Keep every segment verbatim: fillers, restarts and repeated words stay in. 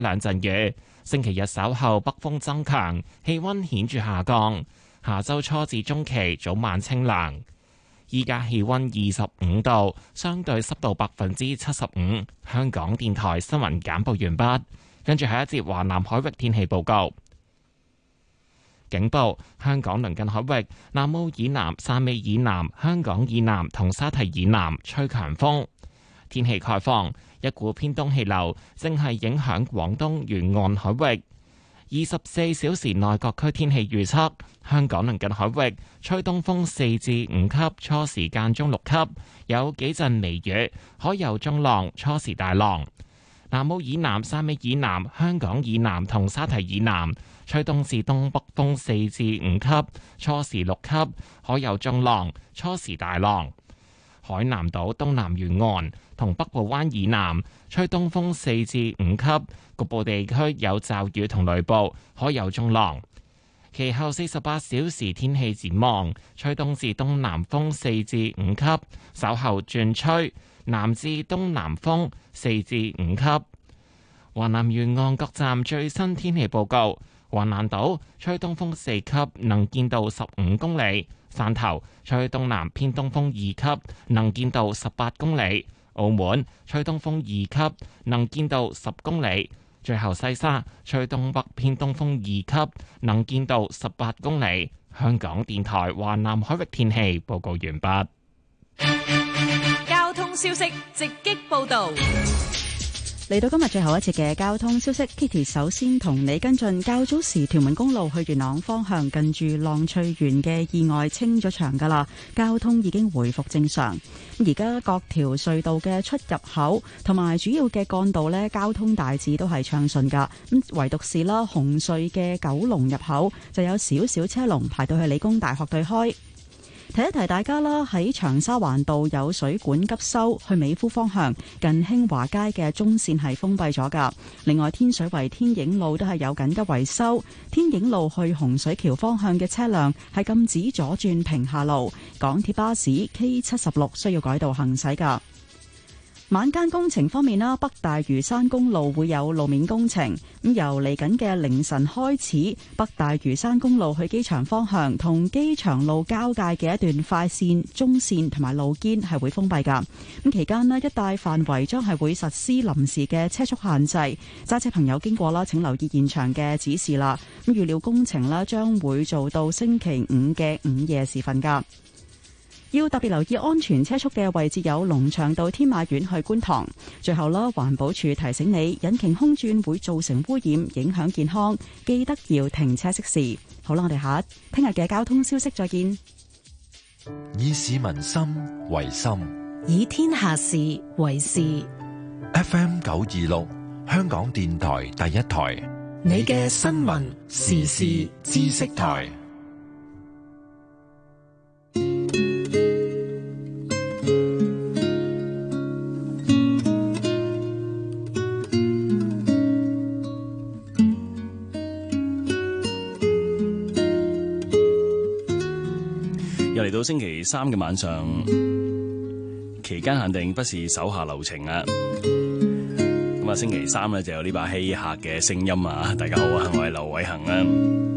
兩陣雨。星期日稍後北風增強，氣溫顯著下降。下周初至中期早晚清涼。依家氣溫二十五度，相對濕度百分之七十五。香港電台新聞簡報完畢，跟住係一節華南海域天氣報告。警報：香港鄰近海域南澳以南、汕尾以南、香港以南同沙堤以南吹強風。天氣概況：一股偏東氣流正係影響廣東沿岸海域。二十四小時內各區天氣預測：香港鄰近海域吹東風四至五級，初時間中六級，有幾陣微雨，海有中浪，初時大浪。南澳以南、汕尾以南、香港以南同沙堤以南吹東至東北風四至五級，初時六級，海有中浪，初時大浪。海南島東南沿岸同北部灣以南吹東風四至五級，局部地區有驟雨同雷暴，海有中浪。其後四十八小時天氣展望，吹東至東南風四至五級，稍後轉吹南至東南風四至五級。華南沿岸各站最新天氣報告：橫瀾島吹東風四級，能見度十五公里；汕頭吹東南偏東風二級，能見度十八公里；澳門吹東風二級，能見度十公里。最後西沙吹東北偏東風二級，能見度十八公里。香港電台華南海域天氣報告完畢。 交通消息直擊報道。 嚟到今日最後一節嘅交通消息 ，Kitty 首先同你跟進較早時屯門公路去元朗方向近住浪翠園嘅意外清咗場噶啦，交通已經回復正常。而家各條隧道嘅出入口同埋主要嘅幹道呢，交通大致都係暢順噶。咁唯獨是啦，紅隧嘅九龍入口就有少少車龍排到去理工大學對開。提一提大家啦，喺長沙灣道有水管急修，去美孚方向近興華街嘅中線係封閉咗噶。另外，天水圍天影路都係有緊急維修，天影路去洪水橋方向嘅車輛係禁止左轉平下路。港鐵巴士 K 七十六需要改道行駛噶。晚間工程方面啦，北大嶼山公路會有路面工程，咁由嚟緊嘅凌晨開始，北大嶼山公路去機場方向同機場路交界嘅一段快線、中線同埋路肩係會封閉噶。咁期間呢，一帶範圍將係會實施臨時嘅車速限制，揸車朋友經過啦，請留意現場嘅指示啦。咁預料工程啦將會做到星期五嘅午夜時分噶。要特別留意安全車速嘅位置有龍翔道天馬苑去觀塘。最後啦，環保署提醒你，引擎空轉會造成污染，影響健康，記得要停車熄匙。好啦，我哋下一聽日嘅交通消息再見。 以市民心為心， 以天下事為事。 F M 九二六，香港電台第一台， 你嘅新聞時事知識台。 又嚟到星期三嘅晚上，期間限定不是手下留情啊！咁啊，星期三咧就有呢把稀客嘅聲音啊！大家好啊，我係劉偉恒啊！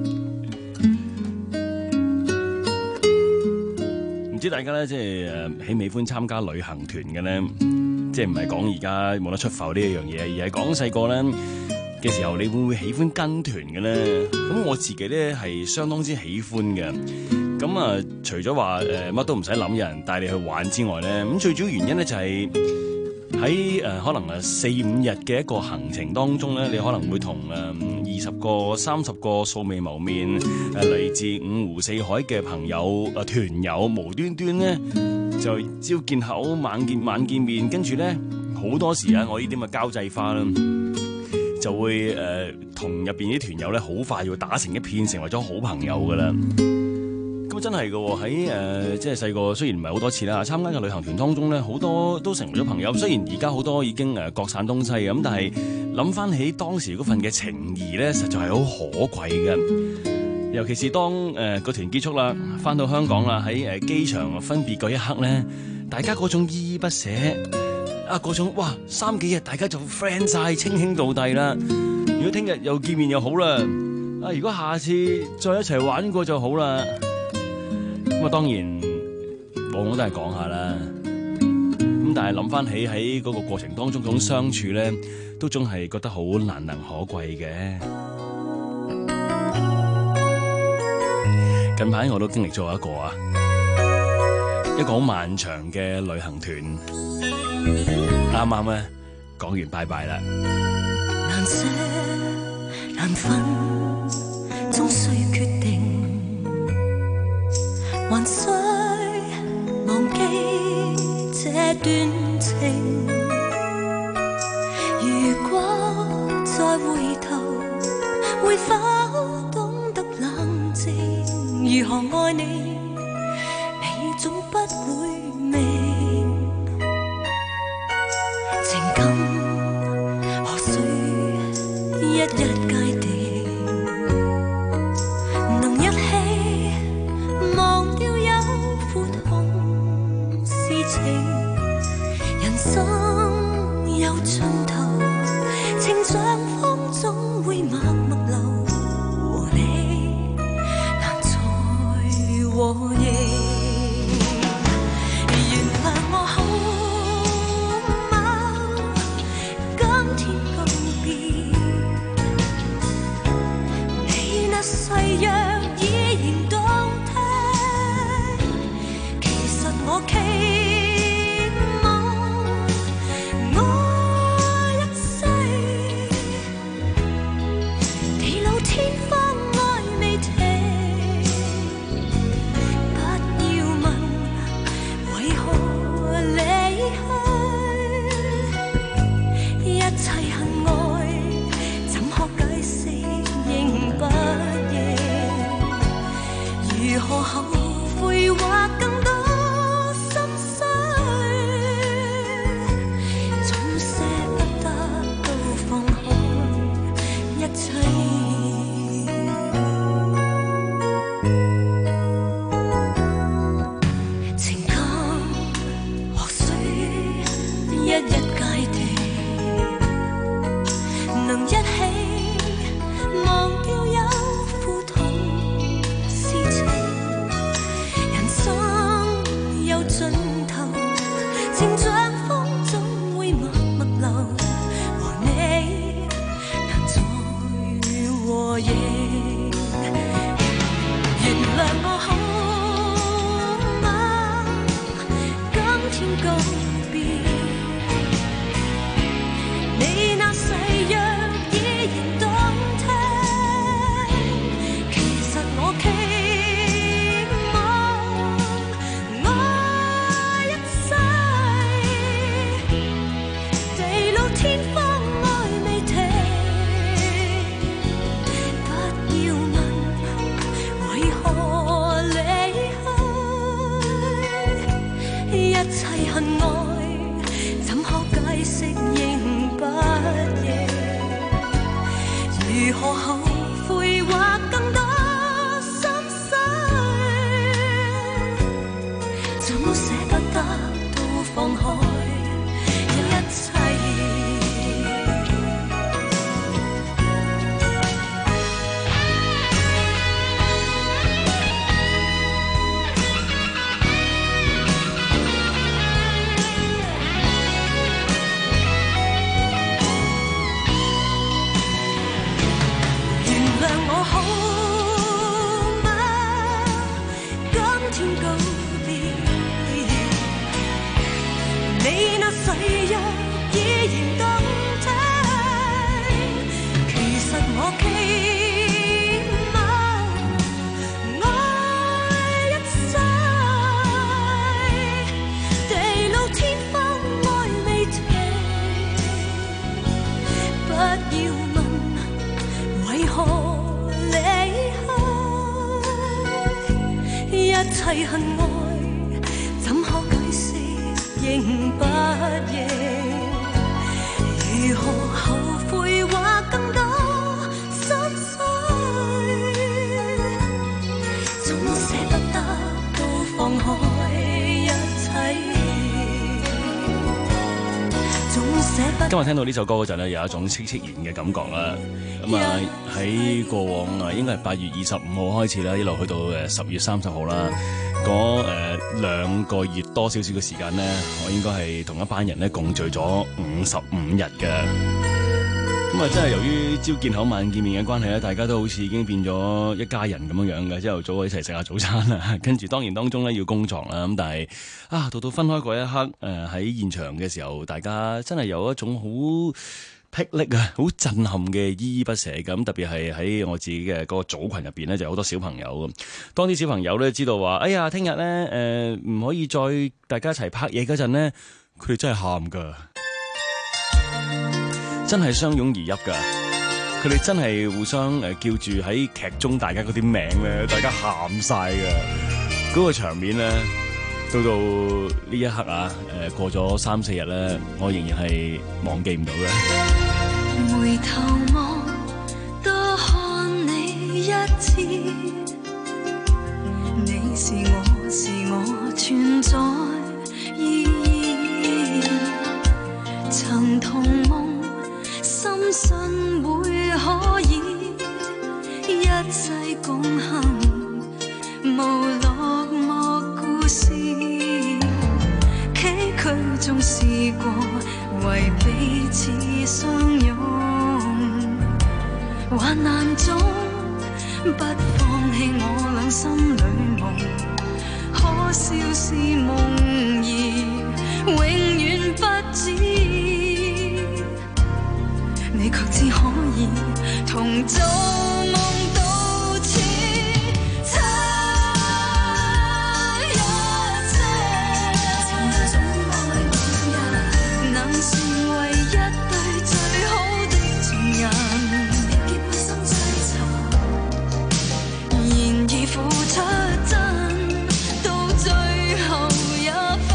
唔知大家咧即係誒喜唔喜歡參加旅行團嘅咧？即係唔係講而家冇得出埠呢一樣嘢，而係講細個咧嘅時候，你會唔會喜歡跟團嘅咧？咁我自己咧係相當之喜歡嘅。咁啊，除咗話誒乜都唔使諗，有人帶你去玩之外咧，咁最主要原因咧就係喺誒可能誒四五日嘅一個行程當中咧，你可能會同誒二十個、三十個素未謀面誒嚟自五湖四海嘅朋友誒團友，無端端咧就朝見口晚見晚見面，跟住咧好多時啊，我呢啲咁嘅交際花啦，就會誒同入邊啲團友咧好快就會打成一片，成為咗好朋友噶啦。咁真係嘅喎，喺誒即係細個，雖然唔係好多次啦，參加嘅旅行團當中咧，好多都成為咗朋友。雖然而家好多已經誒各散東西嘅，咁但係諗翻起當時嗰份嘅情誼咧，實在係好可貴嘅。尤其是當誒個團結束啦，翻到香港啦，喺誒機場分別嗰一刻咧，大家嗰種依依不捨啊，嗰種哇三幾日大家就 friend 晒，稱兄道弟啦。 果聽日又見面又好啦，啊如果下次再一齊玩過就好啦。咁啊當然往往都係講下啦，咁但係諗翻起喺嗰個過程當中嗰種相處咧，都總係覺得好難能可貴嘅。近排我都經歷咗一個啊，一個好漫長嘅旅行團，啱啱咧講完拜拜啦。 難捨難分，終須決定，還需忘記這段情。如果再回頭，會否懂得冷靜？如何愛你，你總不會明。情感何須一一界定，能一起忘掉有苦痛事情。人生有盡頭，情像風總會默默流，和你難再和應。原諒我好嗎？今天告別，你那誓約依然動聽。其實我期望愛一世，地老天荒愛未停。不要問為何離去，一切恨愛怎可解釋認不認？如何後悔或更多心碎，總捨不得都放開一切。情感何須一一界定，能一起忘掉有苦痛事情。人生有盡頭，情像風總會默默流，和你難再和應。原諒我好嗎？今天告別，你那誓約依然動聽。其實我期望愛一世，地老天荒愛未停。不要問為何離去，一切恨愛怎可解釋認不認？如何後悔或更多心碎，總捨不得都放開一切。原諒我好嗎？今天告別，你那誓約依然動聽。其實我期望愛一世，地老天荒愛未停。不要問為何離去，一切恨愛怎可解釋認不認？如何後悔或更多心碎，總捨不得都放開一切。總捨不得今日聽到呢首歌嗰陣咧，有一種戚戚然嘅感覺啦。咁啊喺過往啊，應該係八月二十五號開始啦，一路去到誒十月三十號啦。嗰誒兩個月多少少嘅時間咧，我應該係同一班人咧共聚咗五十五日嘅。咁啊，真係由於朝見口晚見面嘅關係咧，大家都好似已經變咗一家人咁樣樣嘅。朝頭早一齊食下早餐啊，跟住當然當中咧要工作啦。咁但係啊，到到分開嗰一刻，誒、呃、喺現場嘅時候，大家真係有一種好霹靂啊，好震撼嘅依依不捨咁。特別係喺我自己嘅嗰個組群入邊咧，就有好多小朋友咁。當啲小朋友咧知道話，哎呀，聽日咧誒唔可以再大家一齊拍嘢嗰陣咧，佢哋真係喊噶。真係相擁而泣㗎，佢哋真係互相誒叫住喺劇中大家嗰啲名咧，大家喊晒㗎。嗰、嗰個場面咧，到到呢一刻啊，誒過咗三四日咧，我仍然係忘記唔到嘅。 回頭望，多看你一次，你是我是我存在意義，曾同夢。深信會可以一世共行，無落寞故事，崎嶇中試過為彼此相擁，患難中不放棄我倆心裏夢，可笑是夢兒永遠不知。你卻只可以同做夢到此，差一些，總愛我人能成為一對最好的情人，別結心追尋，然而付出真到最後一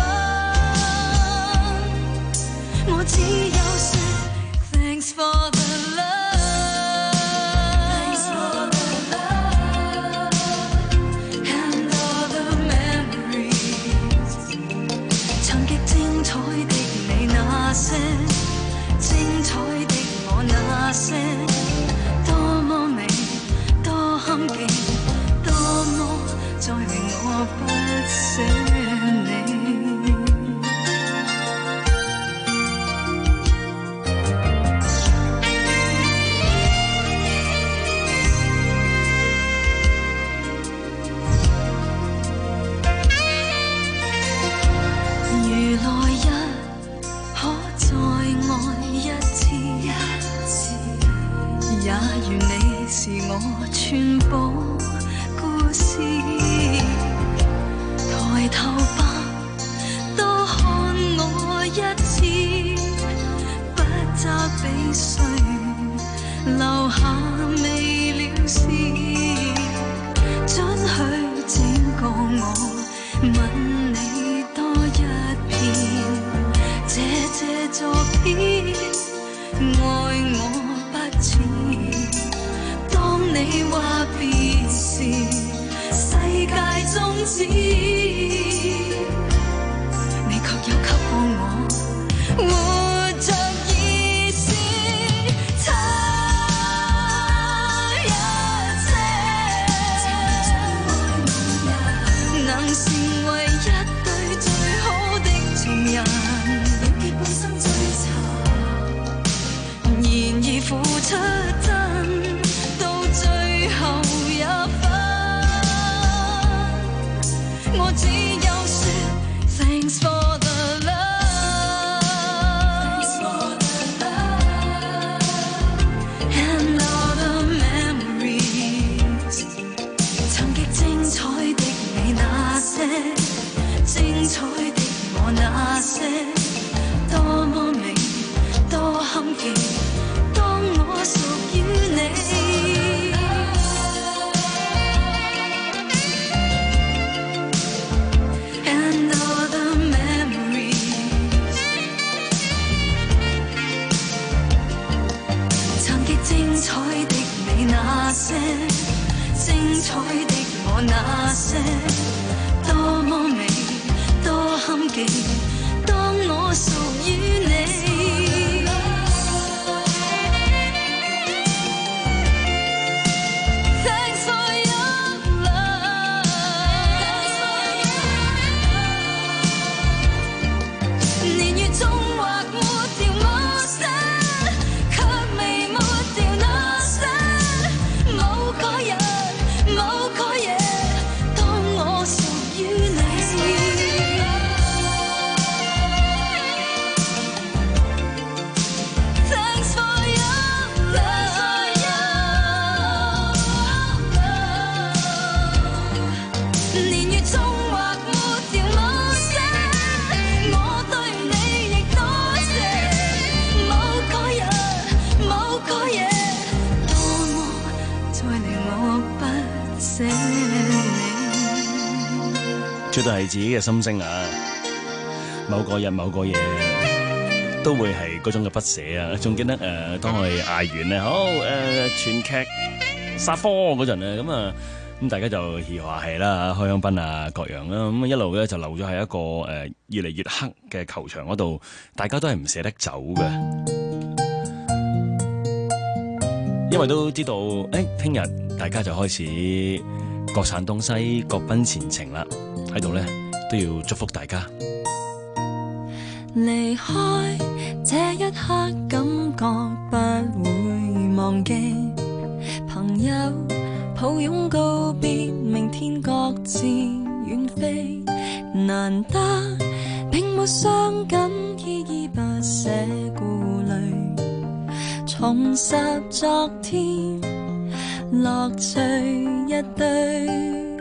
分，我只有說 Thanks for the love, thanks for the love, and all the memories。 曾極精彩的你那些，精彩的我那些，多麼美，多堪記，多麼再令我不捨你。是我全部故事，抬頭吧，多看我一次，不責備誰，留下未了事，准許整個我吻你多一遍，這這作篇愛我不似。當你話別時，世界終止，你卻有給過我活着意思，差一些，能成為一對最好的情人，別結心追尋，然而付出真最後一分，我只有說 Thanks for the love, thanks for the love, and all the memories。 曾極精彩的你那些，精彩的我那些，多麼美，多堪記，當我屬於你。精彩的你那些，精彩的我那些，多麼美，多堪記，當我屬於你。 絕對係自己嘅心聲啊！某個日某個夜都會係嗰種嘅不捨啊！仲記得誒、呃，當我哋嗌完咧，好誒、呃，全劇殺科嗰陣咧，咁啊〜咁大家就嘻下氣啦，開香檳啊，各樣啦，咁一路咧就留咗喺一個誒、呃、越嚟越黑嘅球場嗰度，大家都係唔捨得走嘅，因為都知道誒，聽、欸、日大家就開始各散東西，各奔前程啦，喺度咧都要祝福大家。 離開這一刻，感覺不會忘記朋友。抱擁告別，明天各自遠飛。難得並沒傷感，依依不捨顧慮。重拾昨天，樂趣一堆。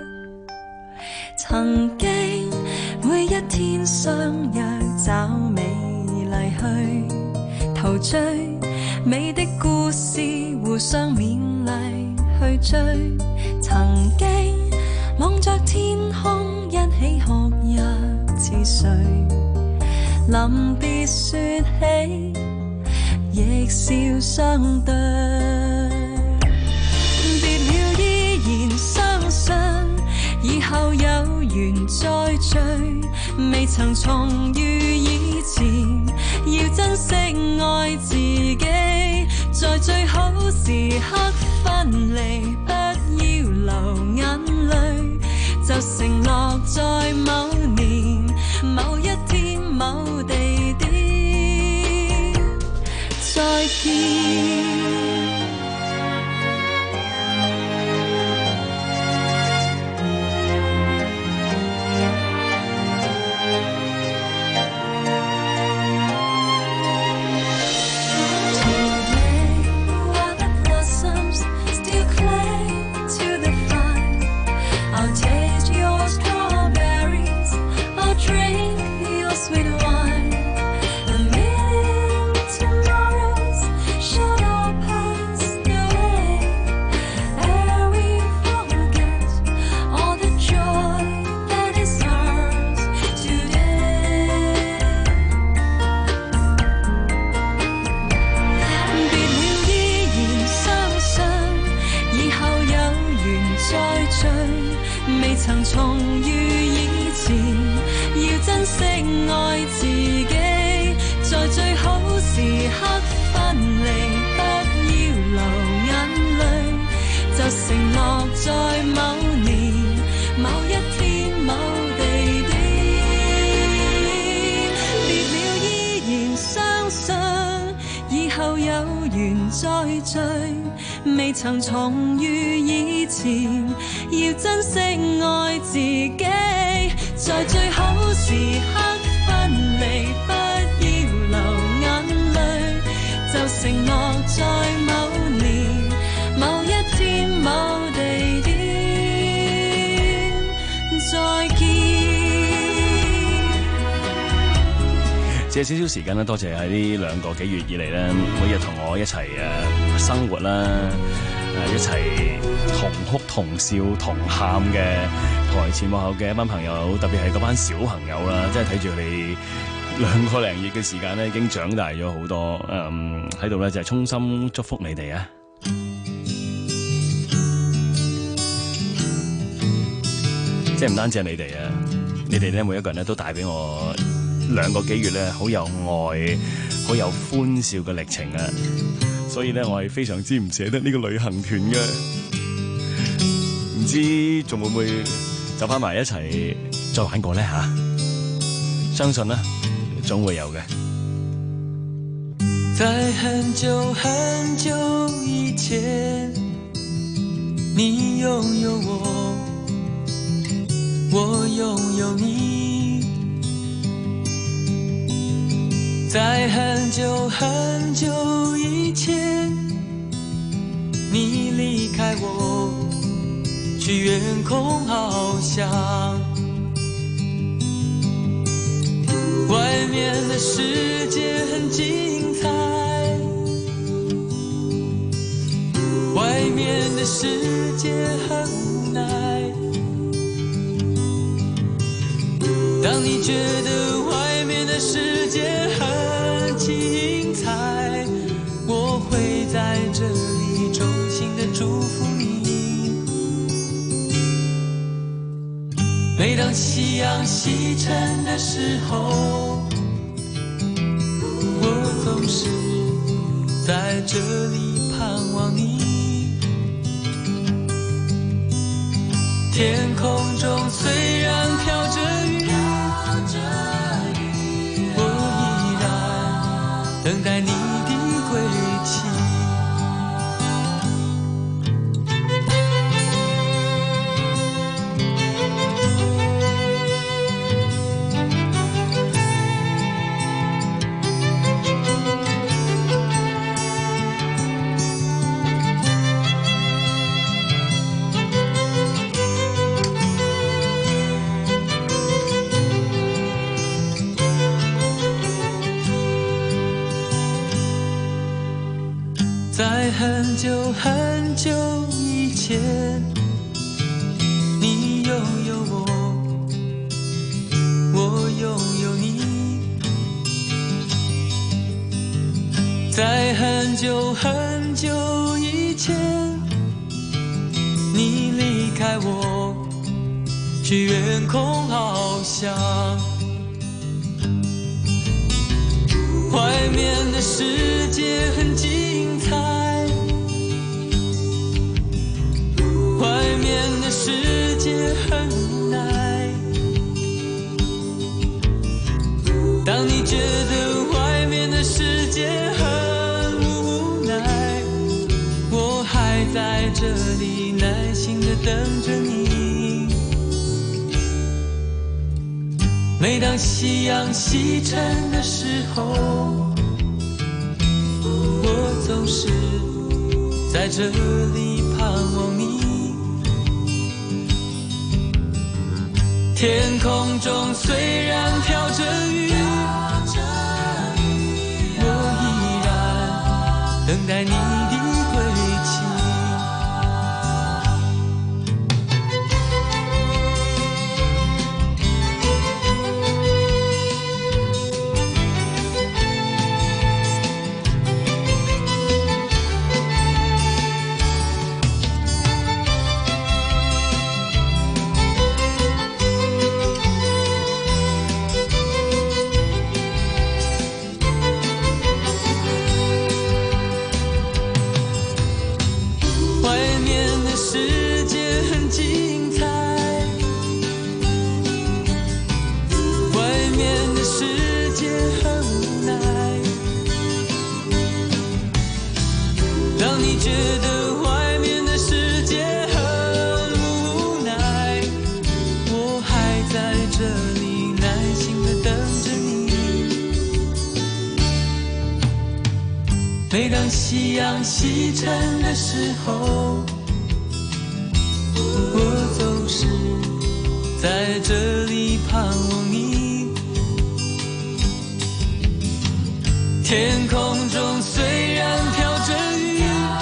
曾經每一天相約找美麗去陶醉，美的故事互相勉勵。去追，曾經望着天空，一起哭泣似水。臨別說起，亦笑相對。別了依然相信，以後有緣再聚。未曾重遇以前，要珍惜愛自己。在最好時刻分離，不要流眼淚，就承諾在某年某一天某地點再見。曾重遇以前，要珍惜愛自己。在最好時刻分離，不要流眼淚，就承諾在某年某一天某地點。別了依然相信，以後有緣再聚。未曾重遇以前，要珍惜愛自己。在最好時刻分離，不要流眼淚，就承諾在某年某一天某地點再見。 借少少時間啦，多謝喺呢兩個幾月以嚟咧，每日同我一齊誒生活啦，誒一齊同哭同笑同喊嘅台前幕後嘅一班朋友，特別係嗰班小朋友啦，即係睇住佢哋兩個零月嘅時間咧，已經長大咗好多。誒喺度咧就係衷心祝福你哋啊！即係唔單止係你哋啊，你哋咧每一個人咧都帶俾我兩個幾月咧，好有愛、好有歡笑嘅歷程啊！所以咧，我係非常之唔捨得呢個旅行團嘅，唔知仲會唔會走翻埋一齊再玩過咧吓？相信啦，總會有嘅。 在很久很久以前，你擁有我，我擁有你。在很久很久以前，你離開我，去遠空翱翔。外面的世界很精彩，外面的世界很無奈。 觉得外面的世界很精彩，我会在这里衷心的祝福你。每当夕阳西沉的时候，我总是在这里盼望你。天空中虽然飘着雨，我依然等待你的归期。在很久很久以前，你拥有我，我拥有你。在很久很久以前，你离开我，去远空翱翔。外面的世界很精彩，外面的世界很无奈。当你觉得外面的世界很无奈，我还在这里耐心地等着你。每当夕阳西沉的时候，我总是在这里盼望你。天空中虽然飘着雨，我依然等待你的归期。每当夕阳西沉的时候，我总是在这里盼望你。天空中虽然飘着雨，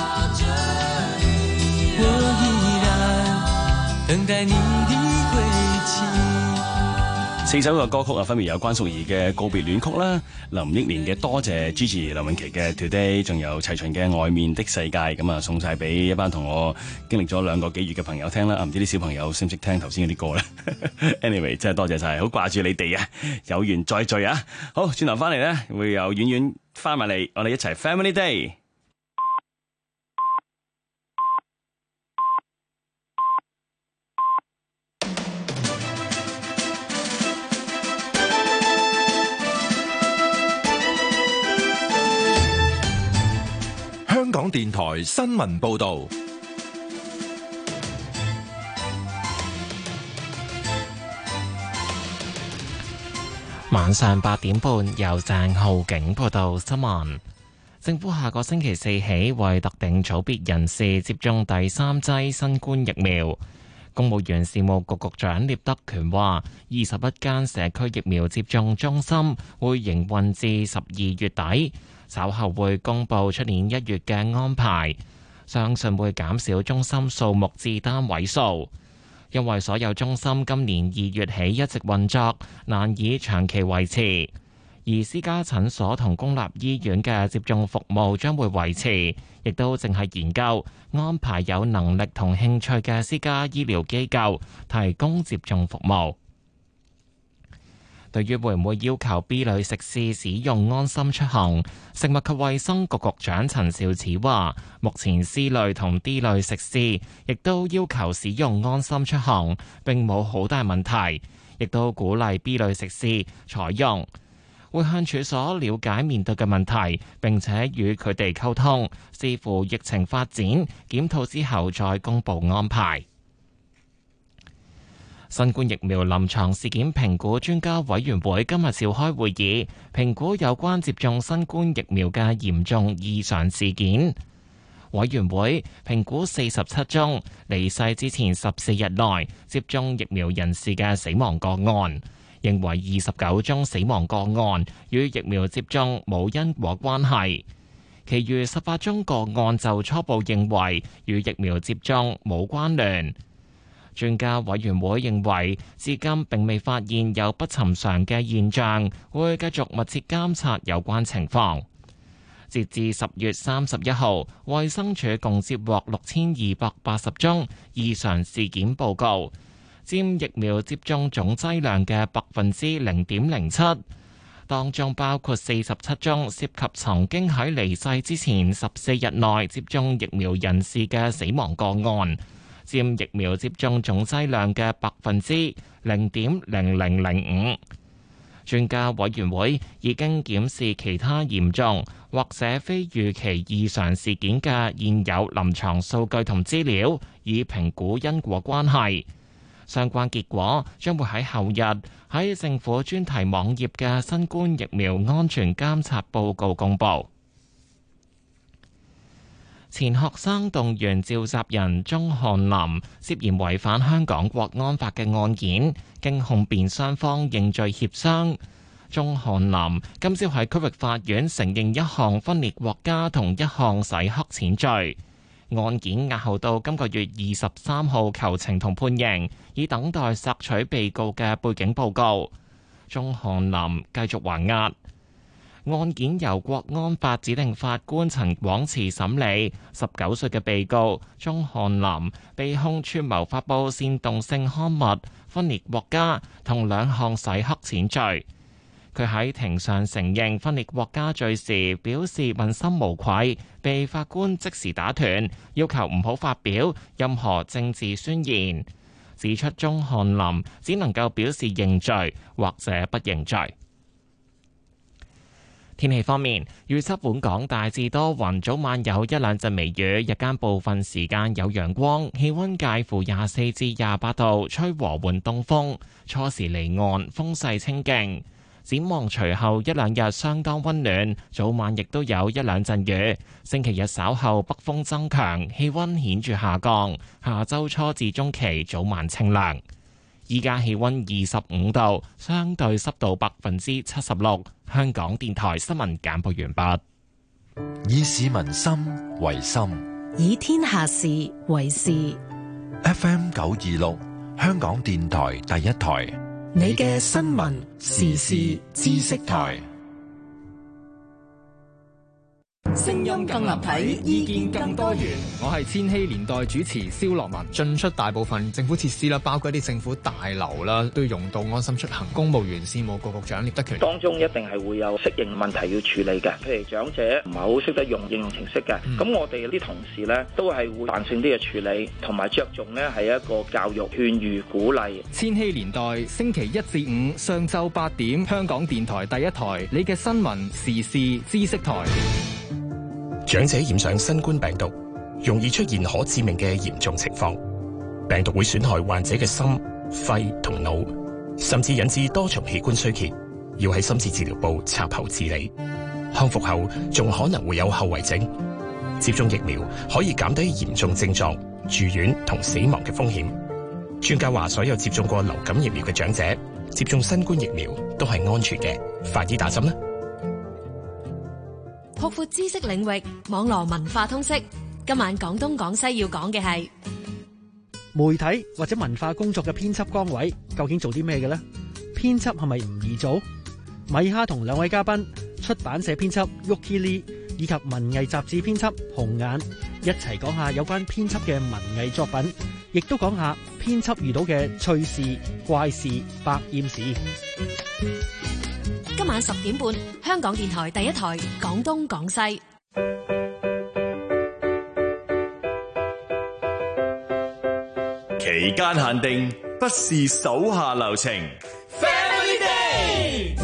我依然等待你的归期。 四首嘅歌曲啊，分別有關淑怡嘅《告別戀曲》啦，林憶蓮嘅《多謝》，Gigi 劉詠琪嘅《Today》，仲有齊秦嘅《外面的世界》，咁啊送晒俾一班同我經歷咗兩個幾月嘅朋友聽啦。唔知啲小朋友識唔識聽頭先嗰啲歌咧 ？Anyway， 真係多謝晒，好掛住你哋啊！有緣再聚啊！好，轉頭翻嚟咧，會有遠遠翻埋嚟，我哋一齊 Family Day。 香港電台新聞報導， 晚上八點半由鄭浩景報道新聞。政府下個星期四起為特定組別人士接種第三劑新冠疫苗。公務員事務局局長聶德權話，二十一間社區疫苗接種中心會營運至十二月底。稍後會公布出年一月嘅安排，相信會減少中心數目至單位數。 因為所有中心今年二月起一直運作，難以長期維持。而私家診所同公立醫院嘅接種服務將會維持，亦都正係研究安排有能力同興趣嘅私家醫療機構提供接種服務。對於會唔會要求 B 類食肆使用安心出行，食物及衛生局局長陳肇始話：目前 C 類同 D 類食肆亦都要求使用安心出行，並冇好大問題，亦都鼓勵 B 類食肆採用。會向處所了解面對嘅問題，並且與佢哋溝通，視乎疫情發展，檢討之後再公佈安排。新冠疫苗臨床事件評估專家委員會今日召開會議，評估有關接種新冠疫苗嘅嚴重異常事件。委員會評估四十七宗離世之前十四日內接種疫苗人士嘅死亡個案，認為二十九宗死亡個案與疫苗接種冇因果關係，其餘十八宗個案就初步認為與疫苗接種冇關聯。專家委員會認為，至今並未發現有不尋常嘅現象，會繼續密切監察有關情況。截至十月三十一號，衛生署共接獲六千二百八十宗異常事件報告，佔疫苗接種總劑量嘅百分之零點零七，當中包括四十七宗涉及曾經喺離世之前十四日內接種疫苗人士嘅死亡個案，佔疫苗接種總劑量嘅百分之零點零零零五。專家委員會已經檢視其他嚴重或者非預期異常事件嘅現有臨床數據同資料，以評估因果關係。相關結果將會喺後日喺政府專題網頁嘅新冠疫苗安全監察報告公佈。前學生動員召集人鍾翰林涉嫌違反香港國安法嘅案件，經控辯雙方認罪協商。鍾翰林今朝喺區域法院承認一項分裂國家同一項洗黑錢罪。案件押後到今個月二十三號求情同判刑，以等待索取被告嘅背景報告。鍾翰林繼續還押。案件由國安法指定法官陳廣慈審理。十九歲嘅被告鍾翰林被控串謀發布煽動性刊物、分裂國家同兩項洗黑錢罪。佢喺庭上承認分裂國家罪時，表示問心無愧，被法官即時打斷，要求唔好發表任何政治宣言，指出鍾翰林只能夠表示認罪或者不認罪。天氣方面，預測本港大致多雲，早晚有一兩陣微雨，日間部分時間有陽光，氣溫介乎廿四至廿八度，吹和緩東風，初時離岸，風勢清勁。展望隨後一兩日相當溫暖，早晚亦都有一兩陣雨。星期日稍後北風增強，氣溫顯著下降。下周初至中期早晚清涼。依家氣溫二十五度，相對濕度百分之七十六。香港電台新聞簡報完畢。 以市民心為心， 以天下事為事。 F M 九二六，香港電台第一台。 你嘅新聞時事知識台，聲音更立體，意見更多元。 我係千禧年代主持蕭樂文。進出大部分政府設施啦，包括一啲政府大樓啦，都要用到安心出行。公務員事務局局長聶德權， 當中一定係會有適應問題要處理嘅，譬如長者唔係好識得用應用程式嘅，咁、嗯、我哋啲同事呢，都係會彈性啲嘅處理，同埋着重呢係一個教育、勸喻、鼓勵。 千禧年代星期一至五上晝八點，香港電台第一台，你嘅新聞時事知識台。 長者染上新冠病毒，容易出現可致命嘅嚴重情況。病毒會損害患者嘅心、肺同腦，甚至引致多重器官衰竭，要喺深切治療部插喉治理。康復後仲可能會有後遺症。接種疫苗可以減低嚴重症狀、住院同死亡嘅風險。專家話，所有接種過流感疫苗嘅長者接種新冠疫苗都係安全嘅。快啲打針啦！ 擴闊知識領域，網絡文化通識。今晚廣東廣西要講嘅係媒體或者文化工作嘅編輯崗位究竟做啲咩嘅呢？編輯係咪唔易做？米哈同兩位嘉賓，出版社編輯 Yuki Lee 以及文藝雜誌編輯紅眼一齊講下有關編輯嘅文藝作品，亦都講下編輯遇到嘅趣事、怪事、百厭事。 今晚十點半，香港電台第一台廣東廣西。 期間限定不是手下留情。Family Day，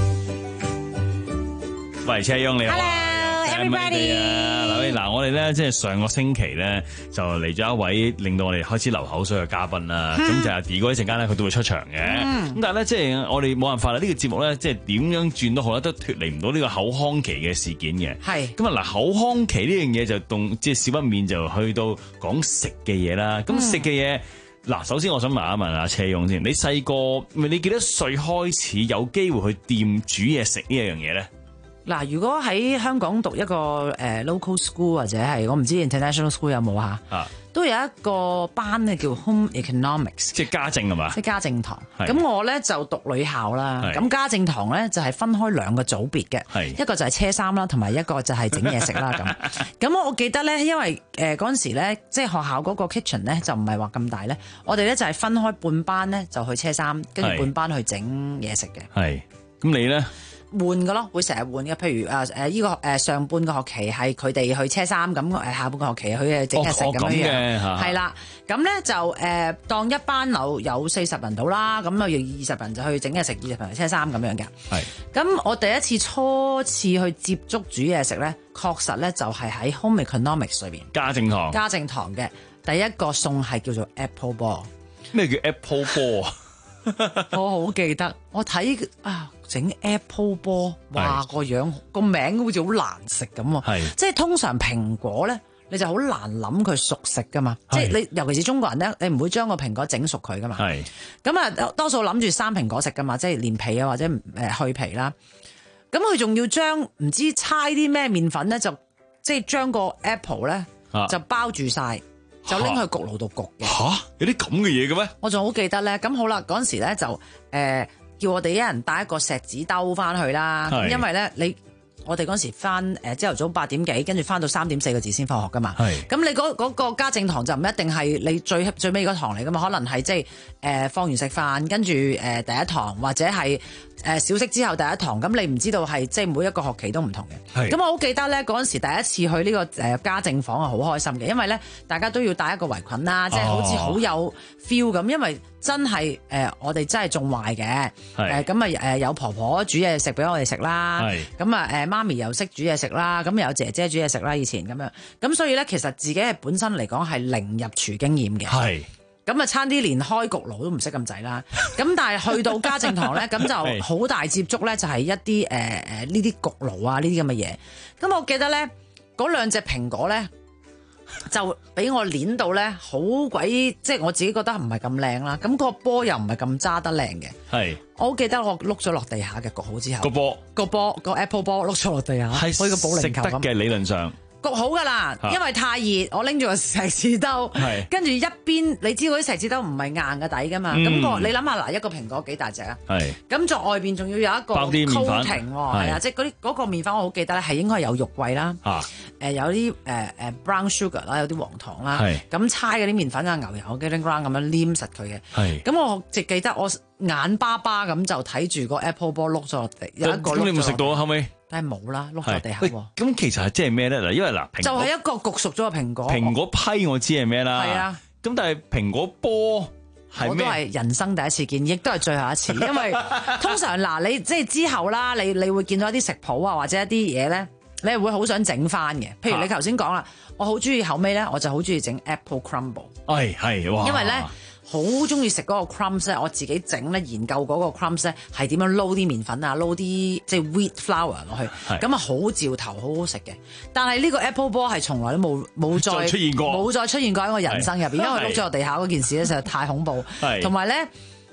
喂，車翁你好。 Hello，everybody 啊，嗱，嗱，我哋咧即係上個星期咧就嚟咗一位令到我哋開始流口水嘅嘉賓啦。咁、嗯、就係 D 哥一陣間咧，佢都會出場嘅。咁、嗯、但係咧，即係我哋冇辦法啦。呢、這個節目咧，即係點樣轉都好啦，都脫離唔到呢個口腔期嘅事件嘅。係咁啊！嗱，口腔期呢樣嘢就動，即係少不免就去到講食嘅嘢啦。咁食嘅嘢。嗱，首先我想問一問阿車翁先，你細個你幾多歲開始有機會去掂煮嘢食呢一樣嘢咧？ 嗱，如果喺香港讀一個誒、uh, local school 或者係我唔知 international school 有冇嚇？啊，都有一個班咧叫 home economics，即係家政係嘛？即係家政堂。咁我咧就讀女校啦。咁家政堂咧就係分開兩個組別嘅，一個就係車衫啦，同埋一個就係整嘢食啦。咁咁我記得咧，因為誒嗰陣時咧，即係學校嗰個 kitchen 咧就唔係話咁大咧，我哋咧就係分開半班咧就去車衫，跟住半班去整嘢食嘅。係。咁你咧？換嘅咯，會成日換嘅。譬如誒誒依個誒上半個學期係佢哋去車衫，咁誒下半個學期佢哋整嘢食咁樣樣。係啦，咁咧就誒、呃、當一班有有四十人到啦，咁啊要二十人就去整嘢食，二十人去車衫咁樣嘅。係。咁我第一次初次去接觸煮嘢食咧，確實咧就係喺 Home Economics 裏邊家政堂。家政堂嘅第一個餸係叫做 Apple Ball。咩叫 Apple Ball 啊？我好記得，我睇啊整 Apple Ball， 哇個樣個名好似好難食咁啊！即係通常蘋果咧，你就好難諗佢熟食噶嘛。即係你尤其是中國人咧，你唔會將個蘋果整熟佢噶嘛。咁啊，多數諗住生蘋果食噶嘛，即係連皮啊或者誒去皮啦。咁佢仲要將唔知猜啲咩麵粉咧，就即係將個 Apple 咧就包住晒。就拎去焗爐度焗嘅。吓，有啲咁嘅嘢嘅咩？我仲好記得咧。咁好啦，嗰陣時咧就誒、呃、叫我哋一人帶一個錫紙兜翻去啦。咁因為咧你我哋嗰陣時翻誒朝頭早八點幾，跟住翻到三點四個字先放學噶嘛。咁你嗰嗰個家政堂就唔一定係你最最尾嗰堂嚟噶嘛，可能係即係誒放完食飯，跟住誒第一堂或者係。誒小息之後第一堂，咁你唔知道係即係每一個學期都唔同嘅。咁我好記得咧，嗰陣時第一次去呢個誒家政房係好開心嘅，因為咧大家都要帶一個圍裙啦，即係好似好有 feel 咁。因為真係誒我哋真係種壞嘅，誒咁啊誒有婆婆煮嘢食俾我哋食啦，咁啊誒媽咪又識煮嘢食啦，咁又有姐姐煮嘢食啦，以前咁樣，咁所以咧其實自己係本身嚟講係零入廚經驗嘅。係。咁啊，差啲連開焗爐都唔識咁滯啦。咁但係去到家政堂咧，咁就好大接觸咧，就係一啲誒誒呢啲焗爐啊，呢啲咁嘅嘢。咁我記得咧，嗰兩隻蘋果咧，就俾我攣到咧，好鬼，即係我自己覺得唔係咁靚啦。咁個波又唔係咁揸得靚嘅。係。我好記得我碌咗落地下嘅焗好之後。個波。個波個 Apple 波碌咗落地下。係。好似個保齡球咁。食得嘅理論上。焗好噶啦，因為太熱，我拎住個錫紙兜，跟住一邊你知道啲錫紙兜唔係硬嘅底噶嘛，咁、嗯、個你諗下嗱，一個蘋果幾大隻啊？咁在外邊仲要有一個 coating 喎，係啊，即係嗰啲嗰個麵粉我好記得咧，係應該係有肉桂啦，誒、啊呃、有啲誒誒 brown sugar 啦，有啲黃糖啦，咁猜嗰啲麵粉啊牛油 getting ground 咁樣黏實佢嘅，咁我直記得我眼巴巴咁就睇住個 Apple Ball 碌咗落地，有一個咁你有冇食到啊後尾？梗係冇啦，碌咗地下喎。咁其實係即係咩咧？嗱，因為嗱，就係、是、一個焗熟咗嘅蘋果。蘋果批我知係咩啦。係啊。咁但係蘋果波係咩？我都係人生第一次見，亦都係最後一次。因為通常嗱，你即係之後啦，你你會見到一啲食譜啊，或者一啲嘢咧，你係會好想整翻嘅。譬如你頭先講啦，我好中意後尾咧，我就好中意整 Apple Crumble。係係哇。因為咧。好中意食嗰個 crumbs 咧，我自己整咧，研究嗰個 crumbs 咧係點樣撈啲麵粉啊，撈啲即係 wheat flour 落去，咁啊好兆頭，好好食嘅。但係呢個 Apple Ball 係從來都冇冇再，再出現過，冇再出現過喺我人生入邊，因為碌咗落地下嗰件事咧實在太恐怖，同埋咧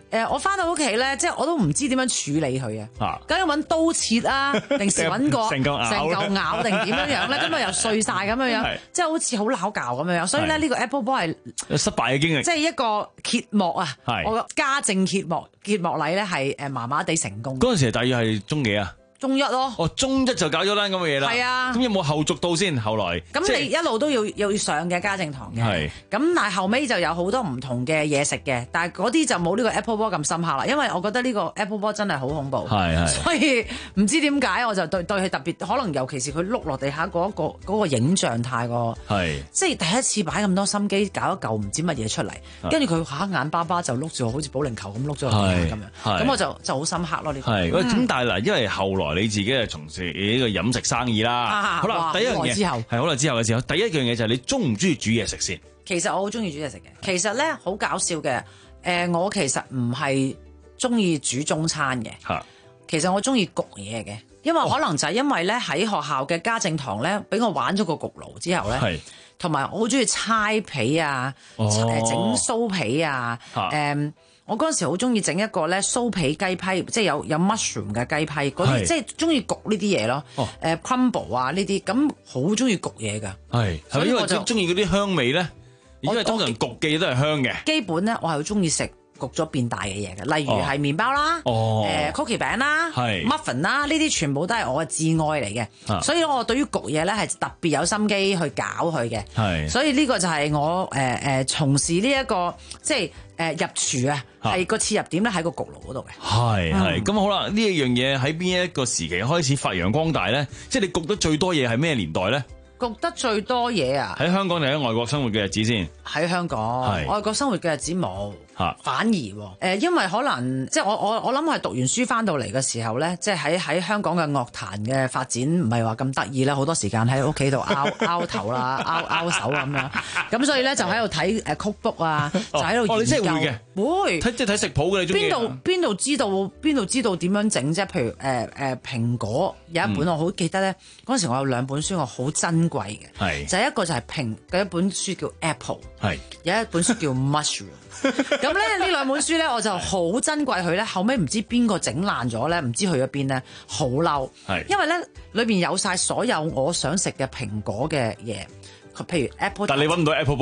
誒，我翻到屋企咧，即係我都唔知點樣處理佢啊！究竟揾刀切啊，定時揾個成嚿咬定點樣樣咧？咁啊又碎晒咁樣樣，即係好似好撈教咁樣樣。所以咧呢個 Apple Ball 係失敗嘅經歷， 即係一個揭幕啊！我個家政揭幕揭幕禮咧係誒麻麻地成功。 嗰陣時大約係中幾啊？ 中一咯， 哦，中一就搞咗單咁嘅嘢啦。係啊，咁有冇後續到先？後來咁你一路都要要上嘅家政堂嘅，係。咁但係後尾就有好多唔同嘅嘢食嘅，但係嗰啲就冇呢個 Apple Ball 咁深刻啦。因為我覺得呢個 Apple Ball 真係好恐怖，係係。所以唔知點解我就對對佢特別，可能尤其是佢碌落地下嗰個嗰個影像太過係，即係第一次擺咁多心機搞一嚿唔知乜嘢出嚟，跟住佢下眼巴巴就碌住好似保齡球咁碌咗落地下咁樣，咁我就就好深刻咯呢個。係咁，但係嗱，因為後來你自己係從事呢個飲食生意啦，啊、好啦，第一樣嘢係好耐之後嘅時候，第一樣嘢就係你中唔中意煮嘢食先？其實我好中意煮嘢食嘅，其實咧好搞笑嘅，誒、呃，我其實唔係中意煮中餐嘅，啊、其實我中意焗嘢嘅，因為可能就係因為咧喺學校嘅家政堂咧，俾我玩咗個焗爐之後咧，同埋我好中意猜皮啊，誒整酥皮啊，誒、啊。嗯我嗰陣時好中意整一個咧酥皮雞批，即係有有 mushroom 嘅雞批，嗰啲即係中意焗呢啲嘢咯。誒、哦呃、crumble 啊呢啲，咁好中意焗嘢㗎。係，係咪因為中意嗰啲香味咧？因為通常焗嘅都係香嘅。基本咧，我係好中意食焗咗變大嘅嘢嘅，例如係麵包啦，誒、哦呃、cookie 餅啦，muffin 啦，呢啲全部都係我嘅至愛嚟嘅。啊、所以我對於焗嘢咧係特別有心機去搞佢嘅。係，所以呢個就係我誒誒、呃、從事呢、這、一個即係。誒入廚啊，係個切入點咧喺個焗爐嗰度嘅。係係，咁、嗯、好啦，呢一樣嘢喺邊一個時期開始發揚光大咧？即係你焗得最多嘢係咩年代咧？焗得最多嘢啊！喺香港定喺外國生活嘅日子先？喺香港，外國生活嘅日子冇。反而誒、呃，因為可能即係我我我諗係讀完書翻到嚟嘅時候咧，即係喺喺香港嘅樂壇嘅發展唔係話咁得意啦，好多時間喺屋企度拗拗頭啦、拗拗手咁樣，咁所以咧就喺度睇誒 cookbook 啊，就喺度研究。哦，你真係會嘅，會睇即係睇食譜嘅，你邊度邊度知道邊度知道點樣整啫？譬如誒誒、呃呃、蘋果有一本、嗯、我好記得咧，嗰陣時我有兩本書我好珍貴嘅，係就係一個就係蘋嘅一本書叫 Apple， 係有一本書叫 Mushroom。咁咧呢兩本書咧我就好珍貴佢咧，後尾唔知邊個整爛咗咧，唔知去咗邊咧，好嬲。係因為咧裏邊有晒所有我想食嘅蘋果嘅嘢，譬如 Apple。但係你搵唔到 Apple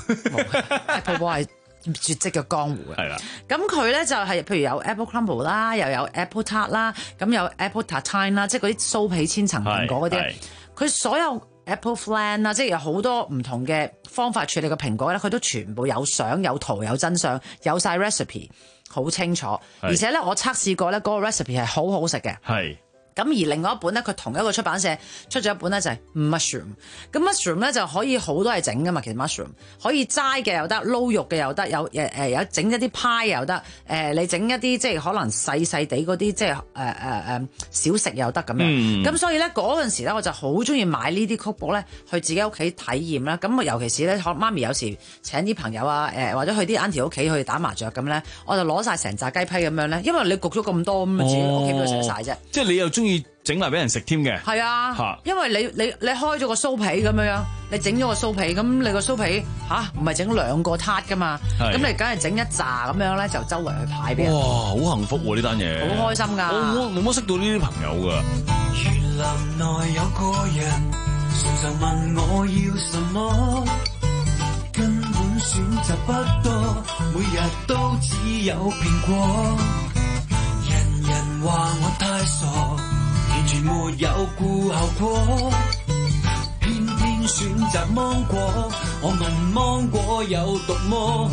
Ball。Apple Ball 係絕跡嘅江湖嘅。係啦。咁佢咧就係、是、譬如有 Apple Crumble 啦，又有 Apple Tart 啦，咁有 Apple Tartine 啦，即係嗰啲酥皮千層蘋果嗰啲，佢所有。Apple Flan 啦，即係有好多唔同嘅方法處理個蘋果咧，佢都全部有相、有圖、有真相，有晒 recipe， 好清楚。而且咧，我測試過咧，嗰個 recipe 係好好食嘅。係。咁而另外一本咧，佢同一個出版社出咗一本咧，就係 mushroom。咁 mushroom 咧就可以好多嘢整噶嘛，其實 mushroom 可以齋嘅又得，撈肉嘅又得，有誒誒有整一啲派又得，誒、呃、你整一啲即係可能細細地嗰啲即係誒誒誒小食又得咁樣。咁、嗯、所以咧嗰陣時咧，我就好中意買呢啲 cookbook 咧，去自己屋企體驗啦。咁尤其是咧，媽咪有時請啲朋友啊，誒、呃、或者去啲 auntie 屋企去打麻雀咁咧，我就攞晒成紮雞批咁樣咧，因為你焗咗咁多咁，自己屋企邊度食晒啫？即係你又中意整埋俾人食添嘅，係啊，因為你你你開咗個酥皮咁樣，你整咗個酥皮，咁你個酥皮吓唔係整兩個撻噶嘛，咁你梗係整一紮咁樣咧，就周圍去派俾人。哇，好幸福喎呢單嘢，好開心噶，我冇乜識到呢啲朋友噶。園林內有個人，常常問我要什麼，根本選擇不多，每日都只有蘋果，人人話我太傻。完全沒有顧後果，偏偏選擇芒果。我問芒果有毒麼？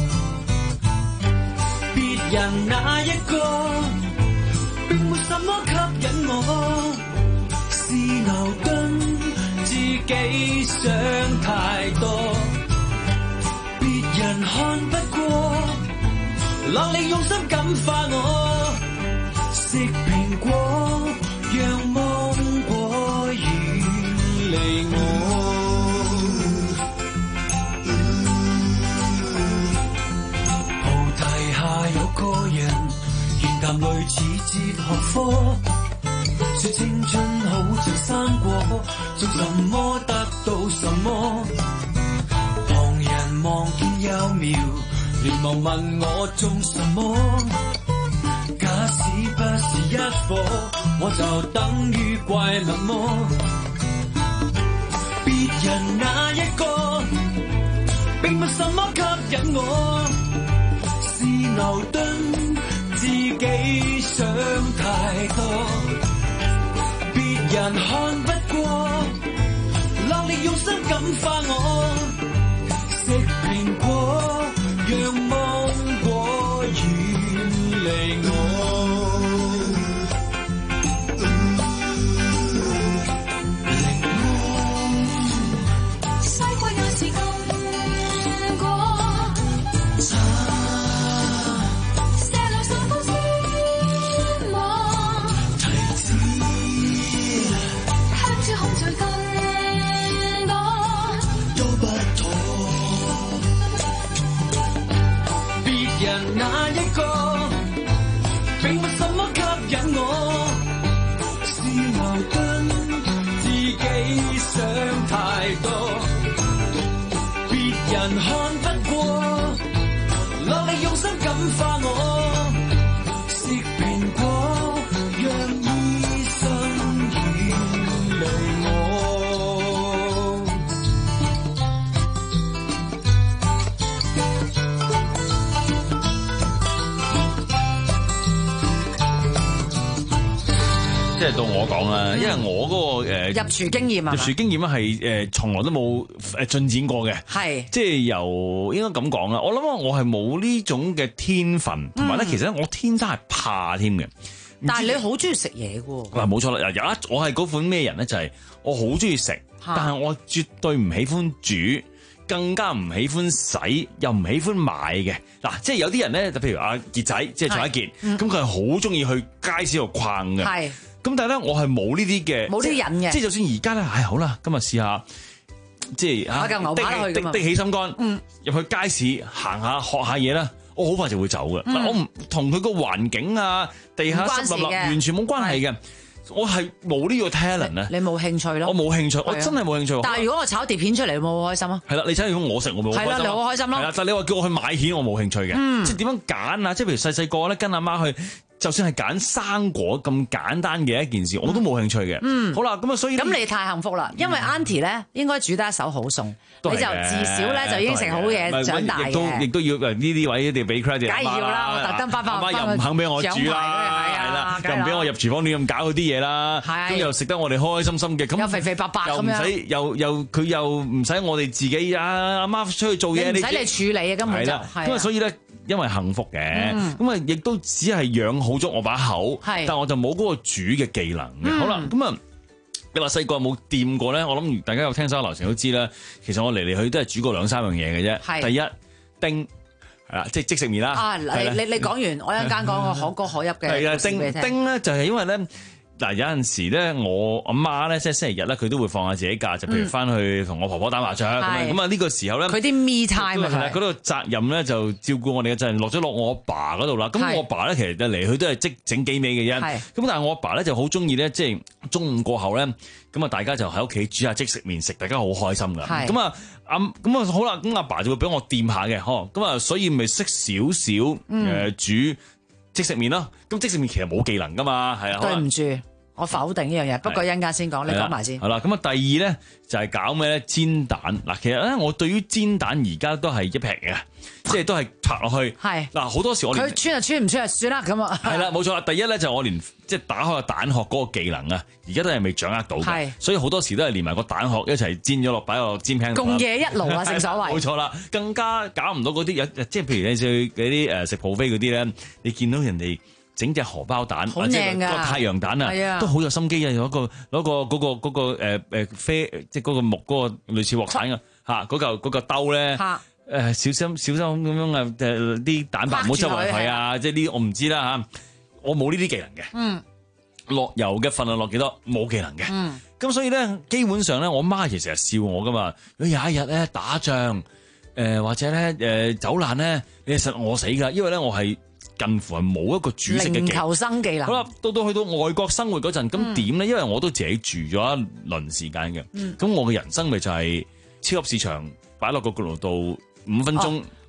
別人那一個並沒什麼吸引我，是牛頓自己想太多，別人看不過，落力用心感化我，食蘋果。讓芒果遠離我。菩提下有個人，言談類似哲學科，說青春好像生果，做什麼得到什麼。旁人望見幼苗，連忙問我種什麼。 那是不是一顆，我就等於怪物麼？別人那一個並沒什麼吸引我，是牛頓自己想太多，別人看不過，落力用心感化我，食蘋果讓芒果遠離我。那一個並沒什麼吸引我，是牛頓自己想太多，別人看不過，落力用心感化我，食蘋果讓醫生遠離我。 即係到我講啦，因為我嗰、那個、呃、 入廚經驗啊， 入廚經驗咧係誒從來都冇誒進展過嘅，係即係由應該咁講啦。我諗我係冇呢種嘅天分，同埋咧其實咧我天生係怕添嘅。 但係你好中意食嘢嘅喎。 嗱冇錯啦，有一我係嗰款咩人咧？就係、是、我好中意食，但係我絕對唔喜歡煮，更加唔喜歡洗，又唔喜歡買嘅。嗱，即係有啲人咧，就譬如阿傑仔，即係蔡一傑，咁佢係好中意去街市度逛嘅。係。咁但係咧，我係冇呢啲嘅，冇啲癮嘅。即係就算而家咧，唉好啦，今日試下，即係啊，的的起心肝，嗯，入去街市行下學下嘢啦，我好快就會走嘅。嗯、我唔同佢個環境啊，地下濕立立，完全冇關係嘅。我係冇呢個 talent 啊！ 你冇興趣咯？ 我冇興趣，我真係冇興趣。 但係如果我炒碟片出嚟，你會唔會開心啊？ 係啦，你睇如果我食，我咪好開心。係啦，你好開心咯。係啦，但係你話叫我去買蜆，我冇興趣嘅。嗯、即係點樣揀啊？即係譬如細細個咧，跟阿媽去。就算係揀生果咁簡單嘅一件事，我都冇興趣嘅。嗯，好啦，咁啊，所以咁你太幸福啦，因為 Auntie 咧應該煮得一手好餸，你就至少咧就已經食好嘢長大嘅。亦都亦都要呢啲位一定要俾 credit。梗係要啦，我特登翻返去。阿媽又唔肯俾我煮啦，係啦，又唔俾我入廚房亂咁搞嗰啲嘢啦。咁又食得我哋開開心心嘅，咁又肥肥白白咁樣，又唔使又又佢又唔使我哋自己啊阿媽出去做嘢， 唔使你處理啊，根本就係。咁啊，所以咧。因為幸福嘅，咁啊亦都只係養好咗我把口，但係我就冇嗰個煮嘅技能嘅。嗯、好啦，咁啊，你話細個有冇掂過咧？我諗大家有聽收流程都知啦。其實我嚟嚟去都係煮過兩三樣嘢嘅啫。是第一叮係啦，即係即食麵啦。啊，你你你講完，我一陣間講個可歌可泣嘅。 係啊，叮叮咧就係因為咧。嗱，有陣時咧，我阿媽咧，即係星期日咧，佢都會放下自己假，就譬如翻去同我婆婆打麻雀咁樣。咁啊呢個時候咧， 佢啲 me time 係啦，嗰度責任咧就照顧我哋嘅就係落咗落我阿爸嗰度啦。咁我阿爸咧其實就嚟去都係即整幾味嘅啫。咁但係我阿爸咧就好中意咧，即係中午過後咧，咁啊大家就喺屋企煮下即食麵食，大家好開心噶。咁啊阿咁啊好啦，咁阿爸就會俾我掂下嘅，嗬。咁啊所以咪識少少誒煮即食麵咯。咁即食麵其實冇技能噶嘛，係啊。 對唔住。我否定呢樣嘢，不過一陣間先講，你講埋先。 好啦，咁啊，第二咧就係搞咩咧？煎蛋嗱，其實咧我對於煎蛋而家都係一劈嘅，即係都係拍落去。係嗱，好多時我佢穿就穿，唔穿就算啦咁啊。 係啦，冇錯啦。第一咧就我連即係打開個蛋殼嗰個技能啊，而家都係未掌握到嘅。係，所以好多時都係連埋個蛋殼一齊煎咗落，擺落煎 pan 度。 共冶一爐啊，正所謂。 冇錯啦，更加搞唔到嗰啲有，即係譬如你去嗰啲誒食 buffet嗰啲咧，你見到人哋。整隻荷包蛋，或者個太陽蛋啊，都好有心機啊！攞個攞個嗰個嗰個誒誒啡，即係嗰個木嗰個類似鑊鏟啊嚇，嗰嚿嗰個兜咧誒小心小心咁樣啊誒啲蛋白唔好周圍去啊！即係呢我唔知啦嚇，我冇呢啲技能嘅。嗯，落油嘅份量落幾多冇技能嘅。嗯，咁所以咧基本上咧，我媽其實成日笑我噶嘛。如果有一日咧打仗誒或者咧誒走難咧，你實餓死㗎，因為咧我係。近乎係冇一個煮食嘅技能， 零求生技能。 好啦，到到去到外國生活嗰陣，咁點咧？因為我都自己住咗一輪時間嘅，咁、嗯、我嘅人生咪就係超級市場擺落個焗爐度五分鐘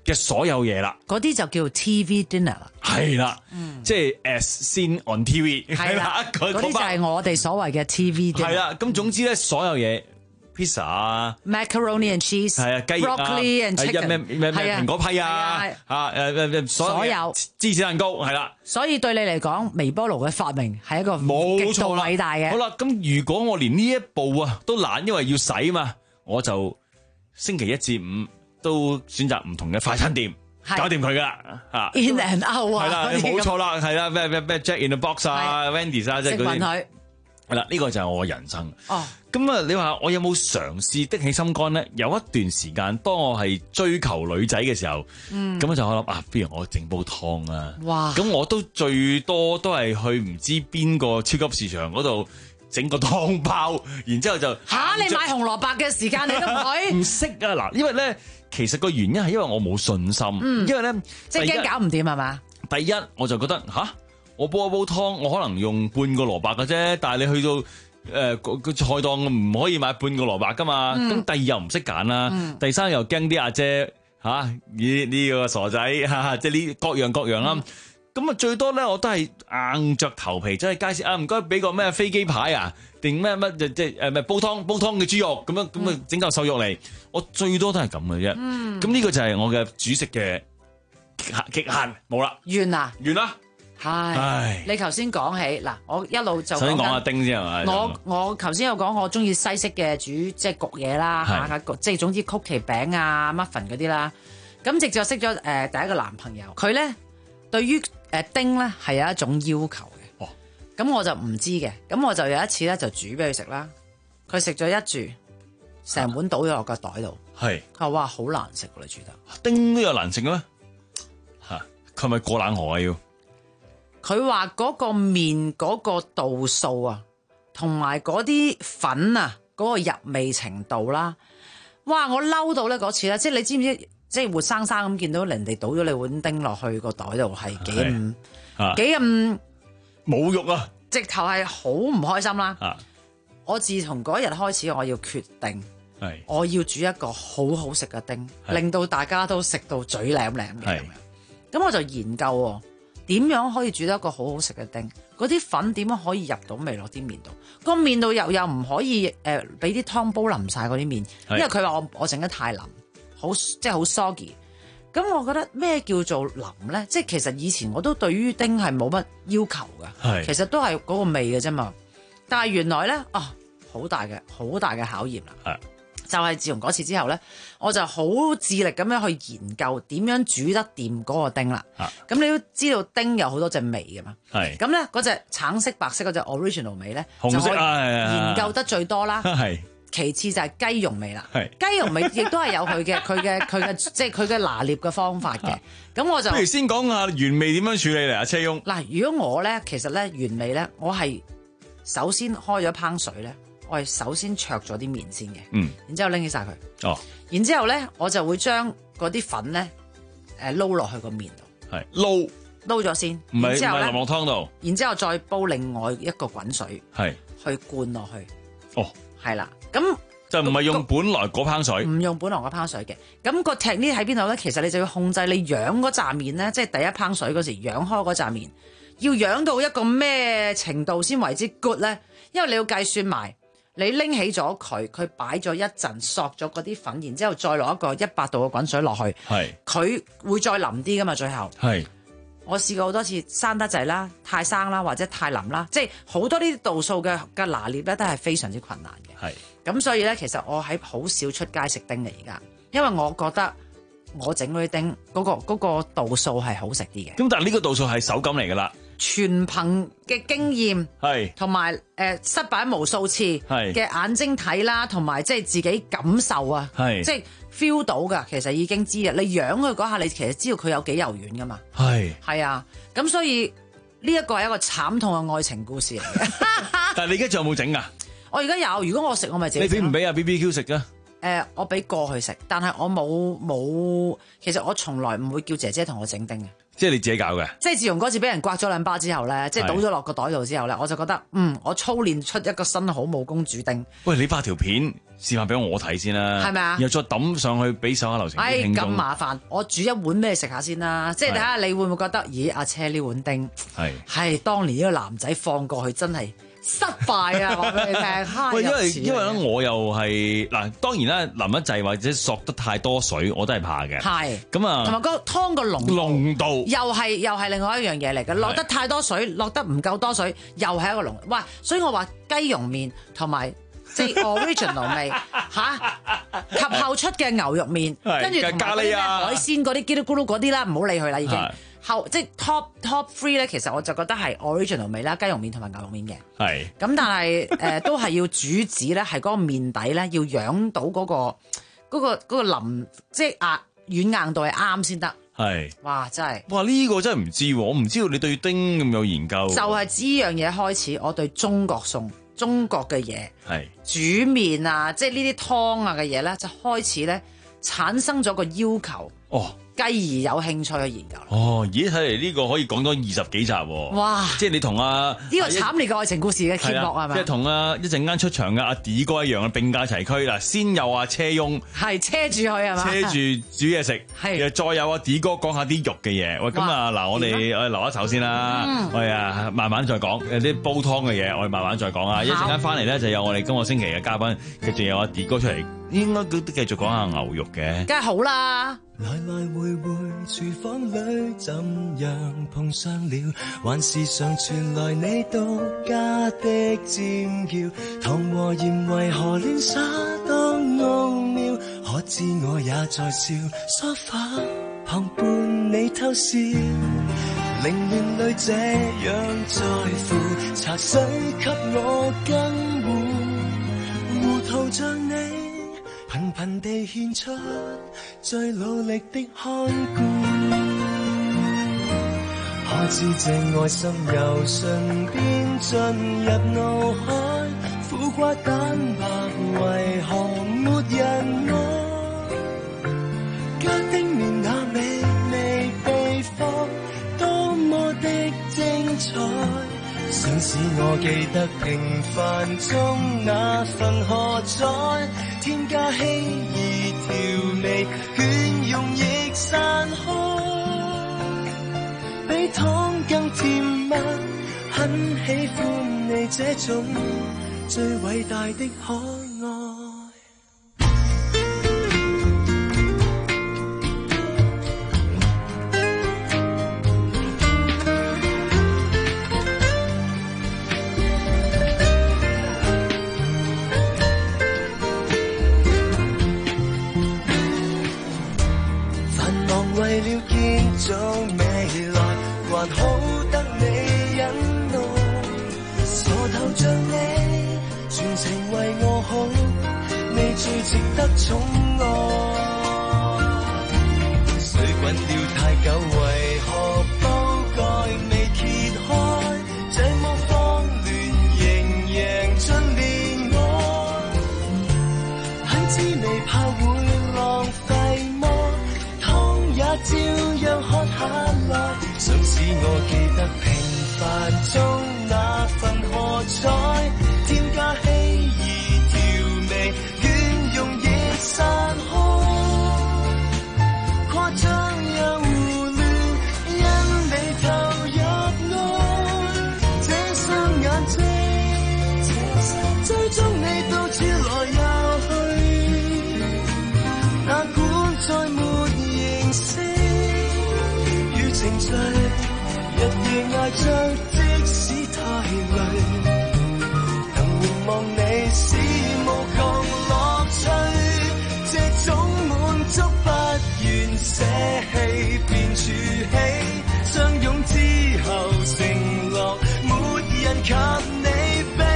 嘅所有嘢啦， 嗰啲就叫 T V dinner 啦。 係啦，嗯、即係 as seen on T V 係啦， 嗰啲就係我哋所謂嘅 T V dinner。 係啦，咁總之咧，所有嘢 pizza 啊 ，macaroni and cheese， 係啊，雞翼啊 broccoli and chicken， 咩咩咩蘋果批啊，啊誒誒所有芝士蛋糕係啦。 所以對你嚟講，微波爐嘅發明係一個冇極度偉大嘅。 好啦，咁如果我連呢一步啊都懶，因為要洗嘛，我就星期一至五都選擇唔同嘅快餐店。搞掂佢噶啦嚇 ，In and out 啊， 係啦，冇錯啦，係啦，咩咩咩 Jack in the Box 啊 ，Wendy's 啊，即係嗰啲。係啦，呢個就係我嘅人生。 哦， 咁啊，你話我有冇嘗試的起心肝咧？有一段時間，當我係追求女仔嘅時候， 嗯， 咁就我諗啊，不如我整煲湯啊。 哇！ 咁我都最多都係去唔知邊個超級市場嗰度整個湯包，然之後就嚇你買紅蘿蔔嘅時間你都唔去？ 唔識啊嗱，因為咧。其實個原因係因為我冇信心，嗯、因為咧即係驚搞唔掂係嘛？ 第一我就覺得吓，我煲一煲湯，我可能用半個蘿蔔嘅啫，但係你去到誒個、呃、菜檔唔可以買半個蘿蔔噶嘛。咁、嗯、第二又唔識揀啦，嗯、第三又驚啲阿姐吓，呢、啊、呢、呢個傻仔吓，即係呢各樣各樣啦。咁啊、嗯、最多咧我都係硬着頭皮走去街市啊，唔該俾個咩飛機牌啊！定咩乜即即誒咩煲湯煲湯嘅豬肉咁樣咁啊整嚿瘦肉嚟，我最多都係咁嘅啫。咁呢、嗯、個就係我嘅煮食嘅極限，極限冇啦。 完啦， 完啦。 唉，你頭先講起嗱，我一路就首先講阿丁先係咪？ 我我頭先有講我中意西式嘅煮即係焗嘢啦嚇，即係總之曲奇餅啊、muffin 嗰啲啦。咁直至識咗誒第一個男朋友，佢咧對於誒丁咧係有一種要求。咁我就唔知嘅，咁我就有一次咧就煮俾佢食啦，佢食咗一注，成碗倒咗落個袋度。係，佢話哇好難食喎，你煮得。 丁都有難食嘅咩？嚇，佢咪過冷河啊要？ 佢話嗰個麵嗰個度數啊，同埋嗰啲粉啊，嗰個入味程度啦，哇！我嬲到咧嗰次咧，即係你知唔知？即係活生生咁見到人哋倒咗你碗丁落去個袋度，係幾咁幾咁。 侮辱啊！ 直頭係好唔開心啦！啊、我自從嗰日開始，我要決定， 是我要煮一個好好食嘅丁，是令到大家都食到嘴舐舐嘅咁樣。咁我就研究喎，點樣可以煮得一個好好食嘅丁？嗰啲粉點樣可以入到味落啲麵度？個麵度又又唔可以誒俾啲湯煲淋晒嗰啲麵，是因為佢話我我整得太腍，好即係好 soggy。咁我覺得咩叫做腍咧？即係其實以前我都對於丁係冇乜要求嘅，是其實都係嗰個味嘅啫嘛。但係原來咧啊，好大嘅好大嘅考驗啦。是就係自從嗰次之後咧，我就好致力咁樣去研究點樣煮得掂嗰個丁啦。咁是你都知道丁有好多隻味嘅嘛。咁咧嗰隻橙色、白色嗰隻 original 味咧， 紅色啊， 研究得最多啦。 係。 其次就係雞蓉味啦， 是雞蓉味亦都係有佢嘅佢嘅佢嘅即係佢嘅拿捏嘅方法嘅。咁我就不如先講下原味點樣處理嚟啊，車翁。 嗱，如果我咧，其實咧原味咧，我係首先開咗烹水咧，我係首先焯咗啲麵先嘅，嗯，然之後拎起晒佢，哦，然之後咧我就會將嗰啲粉咧誒撈落去個麵度， 係撈撈咗先， 唔係唔係淋落湯度， 然之後再煲另外一個滾水， 係是去灌落去， 哦， 係啦。咁就唔係用本來嗰烹水， 唔用本來嗰烹水嘅。咁個 technique 喺邊度咧？其實你就要控制你養嗰紮麵咧，即係第一烹水嗰時養開嗰紮麵，要養到一個咩程度先為之 good 咧？因為你要計算埋，你拎起咗佢，佢擺咗一陣，索咗嗰啲粉，然之後再落一個一百度嘅滾水落去，係佢是會再腍啲噶嘛？最後係是我試過好多次生得滯啦、太生啦或者太腍啦，即係好多呢啲度數嘅嘅拿捏咧，都係非常之困難嘅。係。咁所以咧，其實我喺好少出街食丁嘅而家，因為我覺得我整嗰啲丁嗰、嗰個嗰個度數係好食啲嘅。咁但係呢個度數係手感嚟㗎啦， 全憑嘅經驗係同埋誒失敗無數次嘅眼睛睇啦，同埋即係自己感受啊，係即係 feel 到㗎。其實已經知啊，你養佢嗰下，你其實知道佢有幾柔軟㗎嘛。係係啊，咁所以呢一個係一個慘痛嘅愛情故事嚟嘅。 但係你而家仲有冇整㗎？ 我而家有，如果我食我咪自己。 你俾唔俾啊 B B Q 食㗎？ 呃，我俾過去食，但係我冇冇，其實我從來唔會叫姐姐同我整丁嘅。 即係你自己搞嘅， 即係自從嗰次俾人刮咗兩巴之後咧，即係倒咗落個袋度之後咧，我就覺得嗯，我操練出一個新好武功煮丁。 喂，你拍條片示範俾我睇先啦， 係咪啊？ 然後再抌上去俾手下留情啲聽眾。 哎，咁麻煩，我煮一碗咩食下先啦？即係睇下你會唔會覺得，咦，阿車呢碗丁係係當年呢個男仔放過去真係失敗啊！話俾你聽。 喂，因為因為咧，我又係嗱，當然啦，淋一滯或者索得太多水，我都係怕嘅。係咁啊， 同埋個湯個濃濃度又係又係另外一樣嘢嚟嘅。落得太多水，落得唔夠多水，又係一個濃。哇！所以我話雞蓉麵同埋即係 original 味嚇，及後出嘅牛肉麵，跟住同埋嗰啲咩海鮮嗰啲嘰哩咕嚕嗰啲啦，唔好理佢啦，已經。後即係 top top three 咧，其實我就覺得係 original 味啦，雞蓉麵同埋牛肉麵嘅。係。咁但係誒、呃、都係要主旨咧，係嗰個麵底咧要養到嗰、嗰個嗰、嗰個嗰、嗰個腍，即係壓軟硬度係啱先得。係。哇！真係。哇！呢、 呢個真係唔知喎，我唔知道你對丁咁有研究。 就係自呢樣嘢開始，我對中國餸、中國嘅嘢，係煮麵啊，即係呢啲湯啊嘅嘢咧，就開始咧產生咗個要求。哦。繼而有興趣去研究。 哦，咦，睇嚟呢個可以講多二十幾集喎。哇！即係你同阿呢個慘烈嘅愛情故事嘅揭幕係咪？ 即係同阿一陣間出場嘅阿 D 哥一樣，並駕齊驅嗱，先有阿車翁係車住佢係嘛？車住煮嘢食，係再有阿 D 哥講下啲肉嘅嘢。喂，咁啊嗱，我哋我哋留一手先啦，我哋啊慢慢再講有啲煲湯嘅嘢，我哋慢慢再講啊。一陣間翻嚟咧就有我哋今個星期嘅嘉賓，繼續有阿 D 哥出嚟，應該都繼續講下牛肉嘅。 梗係好啦。 來來回回廚房裏怎樣碰上了，還是常傳來你獨家的尖叫，糖和鹽為何亂灑當奧妙，可知我也在笑，梳化旁伴你偷笑，寧願淚這樣在乎，茶水給我更糊，糊塗像你頻頻地獻出最努力的看顧，可知這愛心由唇邊進入腦海，苦瓜蛋白為何沒人愛？家丁麵那美味秘方多麼的精彩，想使我記得平凡中那份喝彩，添加希兒調味，勸用亦散開，比糖更甜蜜，很喜歡你這種最偉大的可愛。為了建造未來，還好得你忍耐，傻頭像你，全程為我好，你最值得寵愛。水滾了太久，為何煲蓋未揭開？這麼慌亂，仍贏盡戀愛，很知你怕會浪費麼？也照樣喝下來，想使我記得平凡中那份喝彩，添加希兒調味，勸用亦散開，誇張又胡亂，因你投入愛，這雙眼睛追蹤你到處來又去，哪管再沒與情緒日夜捱着，即使太累，能凝望你是無窮樂趣，這種滿足不願捨棄便儲起，相擁之後承諾沒人及你比，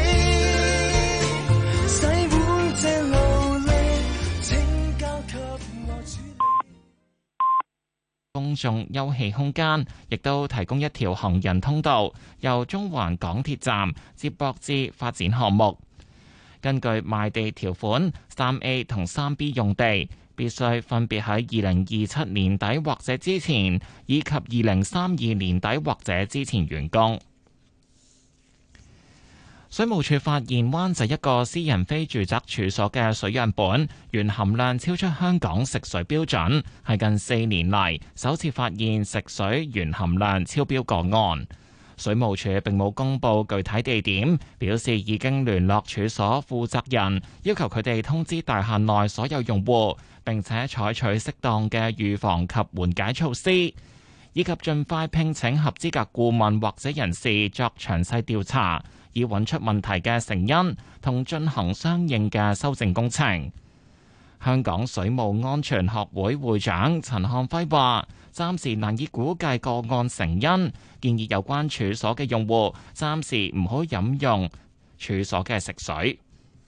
洗碗這勞力請交給我處理。 公眾休憩空間，亦都提供一條行人通道，由中環港鐵站接駁至發展項目。 根據賣地條款，三 A 同三 B 用地必須分別喺二零二七年底或者之前，以及二零三二年底或者之前完工。水務署發現灣仔一個私人非住宅處所嘅水樣本鉛含量超出香港食水標準，係近四年嚟首次發現食水鉛含量超標個案。水務署並冇公布具體地點，表示已經聯絡處所負責人，要求佢哋通知大廈內所有用戶，並且採取適當嘅預防及緩解措施，以及盡快聘請合資格顧問或者人士作詳細調查，以揾出問題嘅成因同進行相應嘅修正工程。香港水務安全學會會長陳漢輝話，暫時難以估計個案成因，建議有關處所嘅用戶暫時唔好飲用處所嘅食水。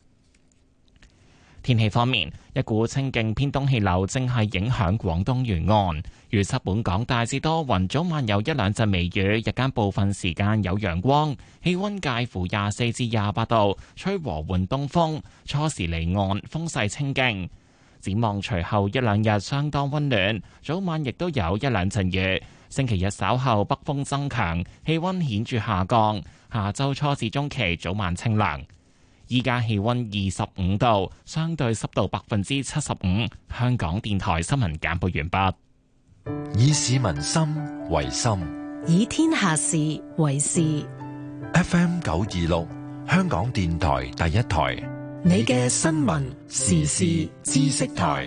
天氣方面，一股清勁偏東氣流正係影響廣東沿岸，預測本港大致多雲，早晚有一兩陣微雨，日間部分時間有陽光，氣溫介乎廿四至廿八度，吹和緩東風，初時離岸，風勢清勁。展望隨後一兩日相當溫暖，早晚亦都有一兩陣雨。星期日稍後北風增強，氣溫顯著下降。下周初至中期早晚清涼。依家氣溫二十五度，相對濕度百分之七十五。香港電台新聞簡報完畢。 以市民心為心， 以天下事為事。 F M 九二六，香港電台第一台。 你嘅新聞時事知識台，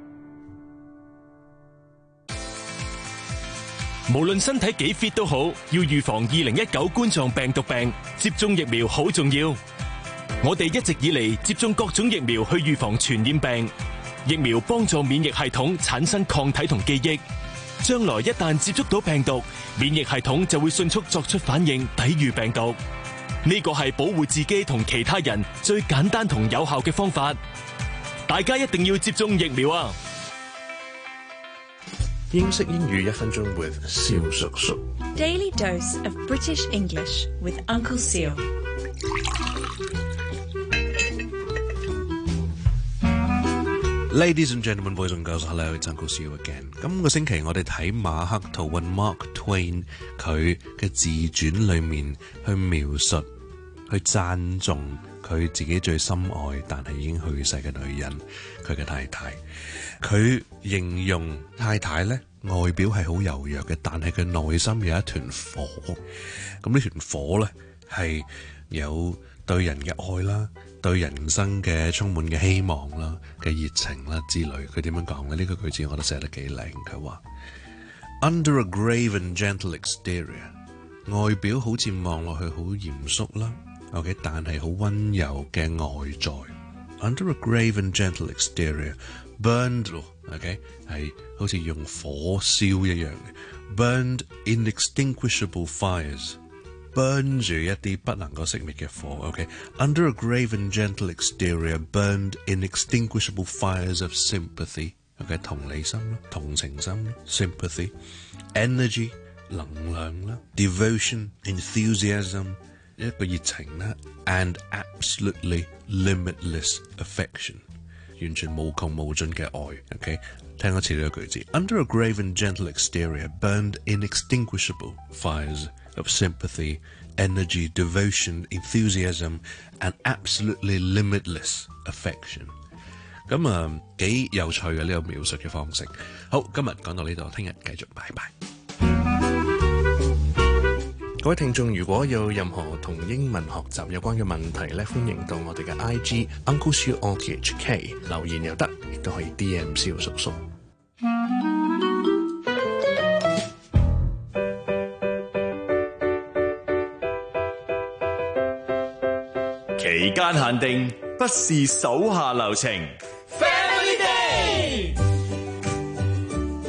無論身體幾 fit 都好，要預防二零一九冠狀病毒病，接種疫苗好重要。我哋一直以嚟接種各種疫苗去預防傳染病，疫苗幫助免疫系統產生抗體同記憶，將來一旦接觸到病毒，免疫系統就會迅速作出反應，抵禦病毒。呢個係保護自己同其他人最簡單同有效嘅方法，大家一定要接種疫苗啊！ 英式英語一分鐘 with 蕭叔叔。 Daily dose of British English with Uncle Seal。 Ladies and gentlemen, boys and girls, hello, it's Uncle Seal again. 今個星期我哋睇馬克吐溫 Mark Twain 佢嘅自傳裏面去描述。去讚頌佢自己最深愛但係已經去世嘅女人，佢嘅太太。佢形容太太咧外表係好柔弱嘅，但係佢內心有一團火。咁呢團火咧係有對人嘅愛啦，對人生嘅充滿嘅希望啦嘅熱情啦之類。佢點樣講咧？呢個句子我覺得寫得幾靚。佢話 Under a grave and gentle exterior， 外表好似望落去好嚴肅啦。OK， 但係好溫柔嘅外在。Under a grave and gentle exterior, burned OK 係好似用火燒一樣嘅 burned inextinguishable fires， burn 住一啲不能夠熄滅嘅火。OK， Under a grave and gentle exterior, burned inextinguishable fires of sympathy。OK， 同理心啦，同情心啦 ，sympathy， energy 能量啦 ，devotion enthusiasm。一個熱情啦 ，and absolutely limitless affection， 完全無窮無盡嘅愛。OK， 聽一次呢個句子 ：Under a grave and gentle exterior, burned inextinguishable fires of sympathy, energy, devotion, enthusiasm, and absolutely limitless affection。咁啊，幾有趣嘅呢個描述嘅方式。好，今日講到呢度，聽日繼續，拜拜。各位聽眾，如果有任何同英文學習有關嘅問題咧，歡迎到我哋嘅 I G Uncle Siu O T H K 留言又得，亦都可以 D M 蕭叔叔。 期間限定，不是手下留情。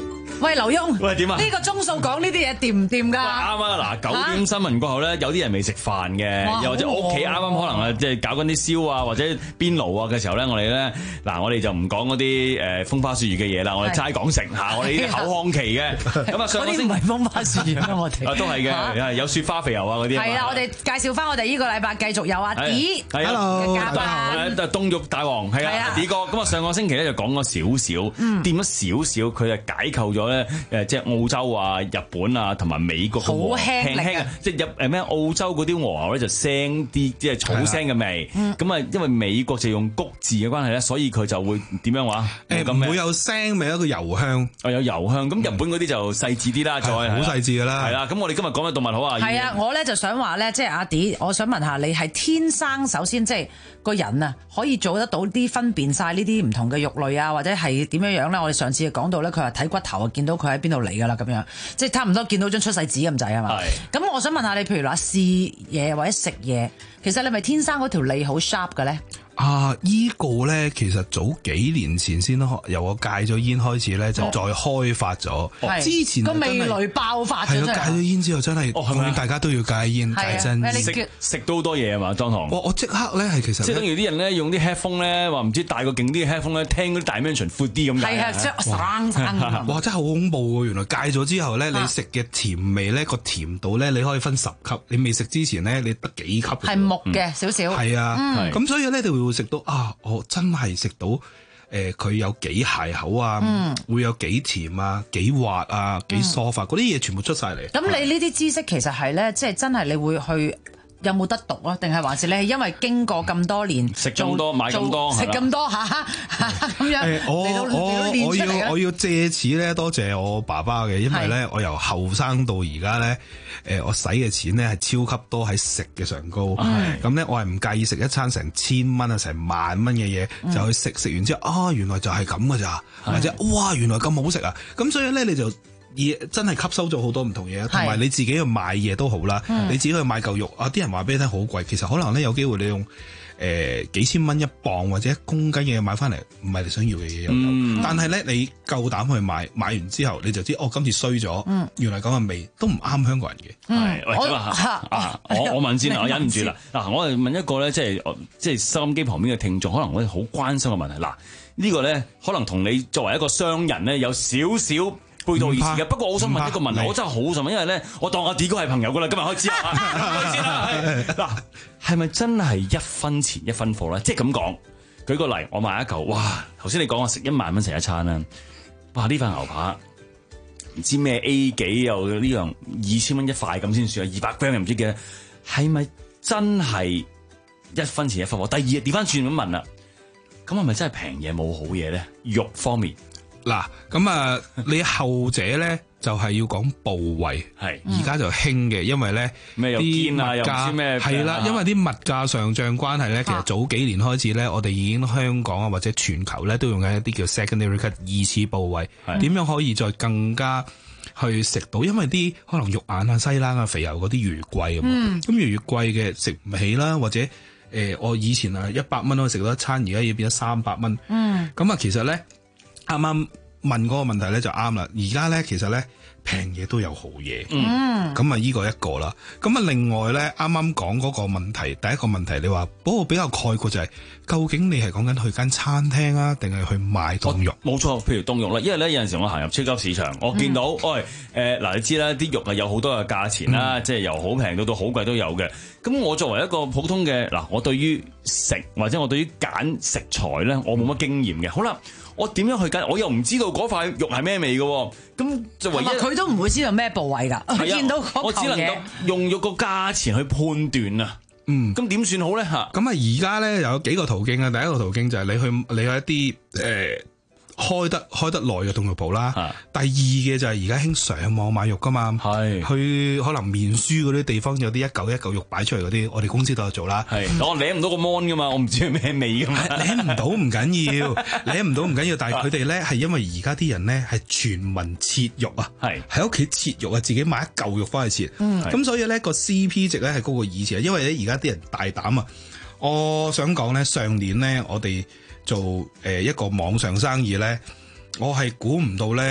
喂，劉墉， 喂點啊？ 呢個鐘數講呢啲嘢掂唔掂㗎？ 啱啊！嗱，九點新聞過後咧，有啲人未食飯嘅，又或者屋企啱啱可能啊，即係搞緊啲燒啊，或者邊爐啊嘅時候咧，我哋咧嗱，我哋就唔講嗰啲誒風花雪月嘅嘢啦，我哋齋講食嚇，我哋呢啲口腔期嘅。咁啊，上個星期唔係風花雪月啊，我哋啊都係嘅，有雪花肥油啊嗰啲。 係啦，我哋介紹翻我哋呢個禮拜繼續有阿 D 嘅嘉賓， 誒凍肉大王係啊 D 哥。咁啊，上個星期咧就講咗少少，掂咗少少，佢就解構咗咧誒，即係澳洲啊、日本啊同埋美國嘅和輕輕啊，即係入誒咩澳洲嗰啲和牛咧就腥啲，即係草腥嘅味。咁啊，因為美國就用谷字嘅關係咧，所以佢就會點樣話？ 誒唔會有腥味，一個油香。 哦，有油香。咁日本嗰啲就細緻啲啦，再好細緻㗎啦。 係啦，咁我哋今日講嘅動物好啊。 係啊，我咧就想話咧，即係阿 D，我想問下你係天生首先即係個人啊，可以做得到啲分辨晒呢啲唔同嘅肉類啊，或者係點樣樣咧？我哋上次講到咧，佢話睇骨頭啊，見到佢喺邊度嚟㗎啦，咁樣即係差唔多見到張出世紙咁滯啊嘛。咁我想問下你，譬如話試嘢或者食嘢，其實你係咪天生嗰條脷好 sharp 嘅咧？ 啊！依、這個咧，其實早幾年前先咯，由我戒咗煙開始咧，就再開發咗。哦、之前個味蕾爆發咗， 係咯，戒咗煙之後真係，哦、大家都要戒煙，戒真煙。 食食到好多嘢啊嘛，當堂。 我我即刻咧係其實， 即係等於啲人咧用啲 headphone 咧，話唔知戴個勁啲嘅 headphone 咧，聽嗰啲 dimension 闊啲咁。 係啊，即係生生。 哇！真係好恐怖喎！原來戒咗之後咧，你食嘅甜味咧，個甜度咧，你可以分十級。你未食之前咧，你得幾級？ 係木嘅少少。 係啊，咁所以咧，你會食到啊。我真係食到誒，佢、呃、有幾鞋口啊，嗯、會有幾甜啊，幾滑啊，幾疏發嗰啲嘢全部出晒嚟。 咁、嗯、你呢啲知識其實係咧，即係真係你會去有冇得讀啊？定係還是你係因為經過咁多年食咁多買咁多食咁多嚇咁樣嚟到嚟到練出嚟嘅？ 我要我要借此咧多謝我爸爸嘅，因為咧我由後生到而家咧。誒，我使嘅錢咧係超級多喺食嘅上高，咁咧、嗯、我係唔介意食一餐成千蚊啊，成萬蚊嘅嘢，嗯、就去食，食完之後啊，原來就係咁噶咋，是或者哇，原來咁好食啊，咁所以咧你就真係吸收咗好多唔同嘢，同埋你自己去買嘢都好啦，嗯、你自己去買嚿肉啊，啲人話俾你聽好貴，其實可能咧有機會你用。誒、呃、幾千蚊一磅或者一公斤嘅嘢買翻嚟，唔係你想要嘅嘢又有，嗯、但係咧你夠膽去買，買完之後你就知哦，今次衰咗，嗯、原來咁嘅味都唔啱香港人嘅。係、 嗯，喂，咁啊，啊我我問先啦，我忍唔住啦。嗱，我係問一個咧，即係即係收音機旁邊嘅聽眾，可能我哋好關心嘅問題。嗱，呢個咧可能同你作為一個商人咧有少少背道而馳嘅。不過我想問一個問題，我真係好想問，因為咧我當阿 D 哥係朋友噶啦，今日開始啊，開始啦。嗱，係咪真係一分錢一分貨咧？即係咁講，舉個例，我買一嚿，哇！頭先你講我食一萬蚊食一餐啦，哇！呢塊牛扒唔知咩 A 幾又呢樣二千蚊一塊咁先算啊，二百 gram 又唔知幾多，係咪真係一分錢一分貨？第二調翻轉咁問啦，咁係咪真係平嘢冇好嘢咧？肉方面。 嗱，咁啊，你後者咧就係要講部位，係而家就興嘅，因為咧啲物價係啦，因為啲物價上漲關係咧，其實早幾年開始咧，我哋已經香港啊或者全球咧都用緊一啲叫 secondary cut 二次部位，點樣可以再更加去食到？因為啲可能肉眼啊、西冷啊、肥油嗰啲越貴啊嘛，咁越越貴嘅食唔起啦，或者誒、呃、我以前啊一百蚊可以食到一餐，而家要變咗三百蚊，嗯，咁啊其實咧。啱啱問嗰個問題咧就啱啦，而家咧其實咧平嘢都有好嘢，嗯，咁啊依個一個啦，咁啊另外咧啱啱講嗰個問題，第一個問題你話，不過比較概括就係、是，究竟你係講緊去間餐廳啊，定係去買凍肉？ 冇錯，譬如凍肉啦，因為咧有陣時我行入超級市場，我見到，嗯、喂，誒嗱，你知啦，啲肉係有好多嘅價錢啦，嗯、即係由好平到到好貴都有嘅。咁我作為一個普通嘅嗱，我對於食或者我對於揀食材咧，我冇乜經驗嘅。好啦。我點樣去揀？我又唔知道嗰塊肉係咩味嘅，咁就唯一佢都唔會知道咩部位㗎。佢見到嗰嚿嘢， 我只能夠用咗個價錢去判斷啊。嗯，咁點算好咧？嚇， 咁啊，而家咧有幾個途徑啊。第一個途徑就係你去你去一啲誒。呃開得開得耐嘅凍肉鋪啦，啊、第二嘅就係而家興上網買肉噶嘛，係是去可能面書嗰啲地方有啲一嚿一嚿肉擺出嚟嗰啲，我哋公司都有做啦。係是，我舐唔到個 mon 噶嘛，我唔知係咩味噶嘛， 舐唔到唔緊要，舐唔到唔緊要，但係佢哋咧係因為而家啲人咧係全民切肉啊，係喺屋企切肉啊，自己買一嚿肉翻去切，咁、嗯、所以咧個 C P 值咧係高過以前，因為咧而家啲人大膽啊，我想講咧上年咧我哋做誒一個網上生意咧，我係估唔到咧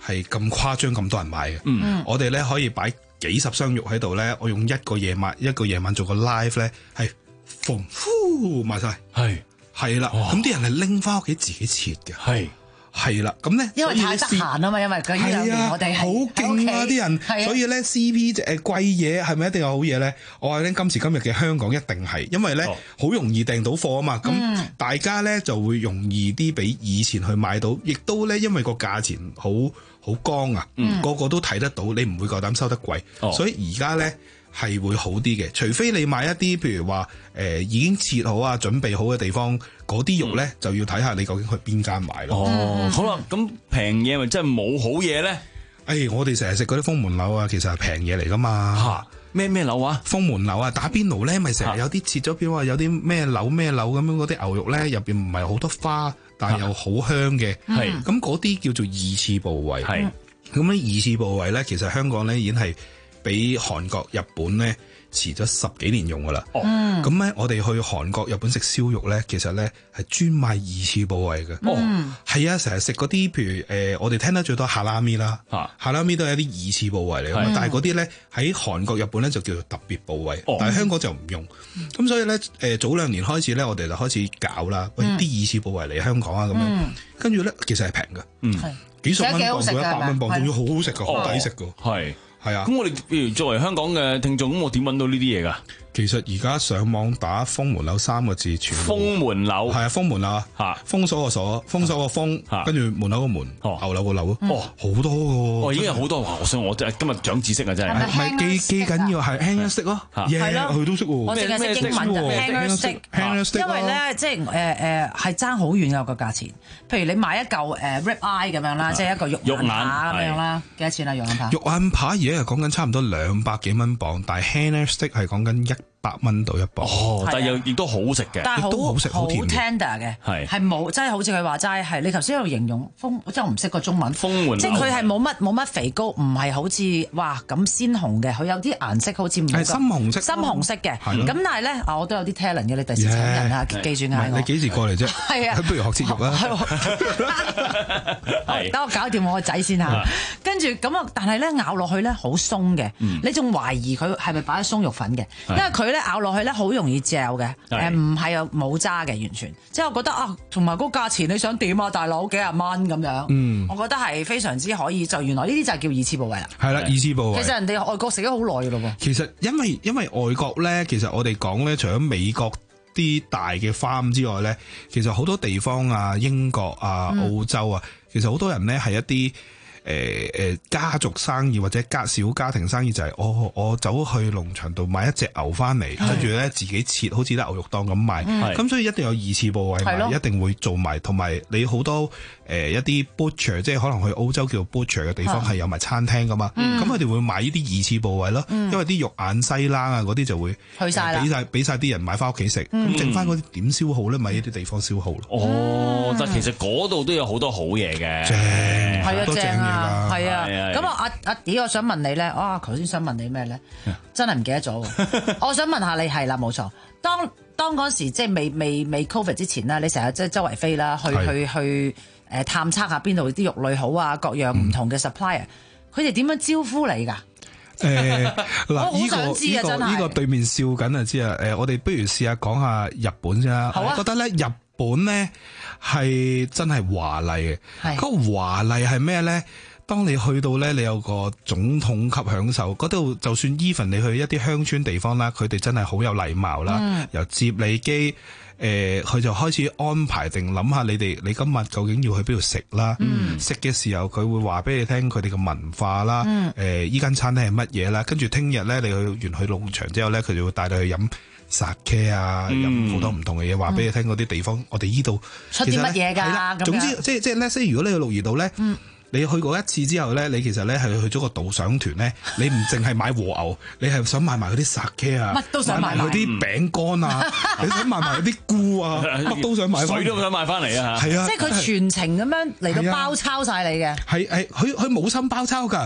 係咁誇張咁多人買嘅。 嗯， 我哋咧可以擺幾十箱肉喺度咧，我用一個夜晚一個夜晚做個 live 咧，係縫呼賣晒， 係係啦。咁啲人係拎翻屋企自己切嘅， 係係啦。咁咧因為太得閒啊嘛，因為佢呢兩年我哋係好勁啊啲人，所以咧 C P 誒貴嘢係咪一定有好嘢咧？我話咧今時今日嘅香港一定係，因為咧好容易訂到貨啊嘛。咁大家咧就會容易啲比以前去買到，亦都咧因為個價錢好好光啊， 嗯、 個個都睇得到，你唔會夠膽收得貴， 哦、 所以而家咧係會好啲嘅。除非你買一啲譬如話誒、呃、已經切好啊、準備好嘅地方，嗰啲肉咧、嗯、就要睇下你究竟去邊間買咯。 哦，好啦，咁平嘢咪真係冇好嘢咧？誒、 哎，我哋成日食嗰啲封門柳啊，其實係平嘢嚟噶嘛。 嚇咩咩柳啊？封門柳啊，打邊爐咧，咪成日有啲切咗邊話有啲咩柳咩柳咁樣，嗰啲牛肉咧入邊唔係好多花，但係又好香嘅。係咁嗰啲叫做二次部位。係咁咧，二次部位咧，其實香港咧已經係比韓國、日本咧遲咗十幾年用噶啦。哦，咁咧我哋去韓國、日本食燒肉咧，其實咧係專賣二次部位嘅。哦，係啊，成日食嗰啲譬如誒、呃，我哋聽得最多哈拉咪啦，哈拉咪都係一啲二次部位嚟嘅，但係嗰啲咧喺韓國、日本咧就叫做特別部位，哦、但係香港就唔用。咁、嗯、所以咧誒、呃、早兩年開始咧，我哋就開始搞啦，喂啲二次部位嚟香港啊咁樣，跟住咧其實係平嘅，嗯，幾十蚊磅到一百蚊磅，仲要好好食㗎，好抵食㗎，係。係啊，咁我哋譬如作為香港嘅聽眾，咁我點揾到呢啲嘢噶？其實而家上網打封門柳三個字，全部封門柳係啊，封門柳啊，封鎖個鎖，封鎖個封，跟住門口個門，牛柳個柳，哦，好多噶，哦，已經有好多話，我想我真係今日長知識啊，真係，唔係記記緊要係 hanger stick 咯，係咯，佢都識喎，我淨係識英文啫 hanger stick，hanger stick，因為咧即係誒誒係爭好遠㗎個價錢，譬如你買一嚿誒 rib eye 咁樣啦，即係一個肉眼扒咁樣啦，幾多錢啊肉眼扒？肉眼扒而家係講緊差唔多兩百幾蚊磅，但係 hanger stick 係講緊一百蚊到一磅，哦，但係又亦都好食嘅，但係好好食好甜 tender 嘅，係係冇，真係好似佢話齋係你頭先喺度形容封，即係我唔識個中文，封門，即係佢係冇乜冇乜肥膏，唔係好似哇咁鮮紅嘅，佢有啲顏色好似唔係深紅色，深紅色嘅，咁但係咧啊，我都有啲 talent 嘅，你第時請人啊，記住嗌我，你幾時過嚟啫？係啊，不如學切肉啦，係，等我搞掂我個仔先嚇，跟住咁啊，但係咧咬落去咧好鬆嘅，你仲懷疑佢係咪擺咗鬆肉粉嘅，因為佢咧咬落去咧好容易嚼嘅，誒唔係有冇渣嘅完全，即係我覺得啊，同埋嗰個價錢你想點啊，大佬幾廿蚊咁樣，嗯，我覺得係非常之可以，就原來呢啲就係叫二次部位啦，係啦，二次部位，其實人哋外國食咗好耐嘅咯喎，其實因為因為外國咧，其實我哋講咧，除咗美國啲大嘅 farm 之外咧，其實好多地方啊，英國啊、澳洲啊，其實好多人咧係一啲。誒誒、呃、家族生意或者家小家庭生意就係、是、我我走去農場度買一隻牛翻嚟，跟住咧自己切，好似啲牛肉檔咁賣。咁、嗯、所以一定有二次部位賣，的一定會做埋。同埋你好多誒、呃、一啲 butcher，即係可能去澳洲叫 butcher 嘅地方係有埋餐廳噶嘛。咁佢哋會買呢啲二次部位咯，嗯、因為啲肉眼西冷啊嗰啲就會去晒啦，俾晒俾曬啲人買翻屋企食。咁、嗯、剩翻嗰啲點消耗咧？咪呢啲地方消耗咯。哦，但其實嗰度都有好多好嘢嘅，正係啊，正啊。係啊，咁啊阿阿迪，我想問你咧，啊頭先想問你咩咧？真係唔記得咗。我想問下你係啦，冇錯。當當嗰時即係未未未 Covid 之前咧，你成日即係周圍飛啦，去是去去誒探測下邊度啲肉類好啊，各樣唔同嘅 supplier，佢哋點樣招呼你㗎？誒嗱，呢個呢個呢個對面笑緊啊知啊！誒，我哋不如試下講下日本先啦。我覺得咧日本咧係真係華麗嘅。嗰個華麗係咩咧？當你去到咧，你有個總統級享受，嗰度就算 even 你去一啲鄉村地方啦，佢哋真係好有禮貌啦，嗯、由接你機，誒、呃，佢就開始安排定諗下你哋，你今日究竟要去邊度食啦？食嘅、嗯、時候佢會話俾你聽佢哋嘅文化啦，誒、嗯，依間、呃、餐廳係乜嘢啦？跟住聽日咧，你去完去農場之後咧，佢就會帶你去飲sake啊，飲好、嗯、多唔同嘅嘢，話俾你聽嗰啲地方，嗯、我哋依度出啲乜嘢㗎？總之，即係即係咧，即係如果你去鹿兒島咧。嗯你去過一次之後咧，你其實咧係去咗個導賞團咧，你唔淨係買和牛，你係想買埋嗰啲 sake 啊，乜都想買埋嗰啲餅乾啊，你想買埋嗰啲菇啊，乜都想買，水都想買翻嚟啊！係啊，即係佢全程咁樣嚟到包抄晒你嘅。係係，佢佢冇心包抄㗎，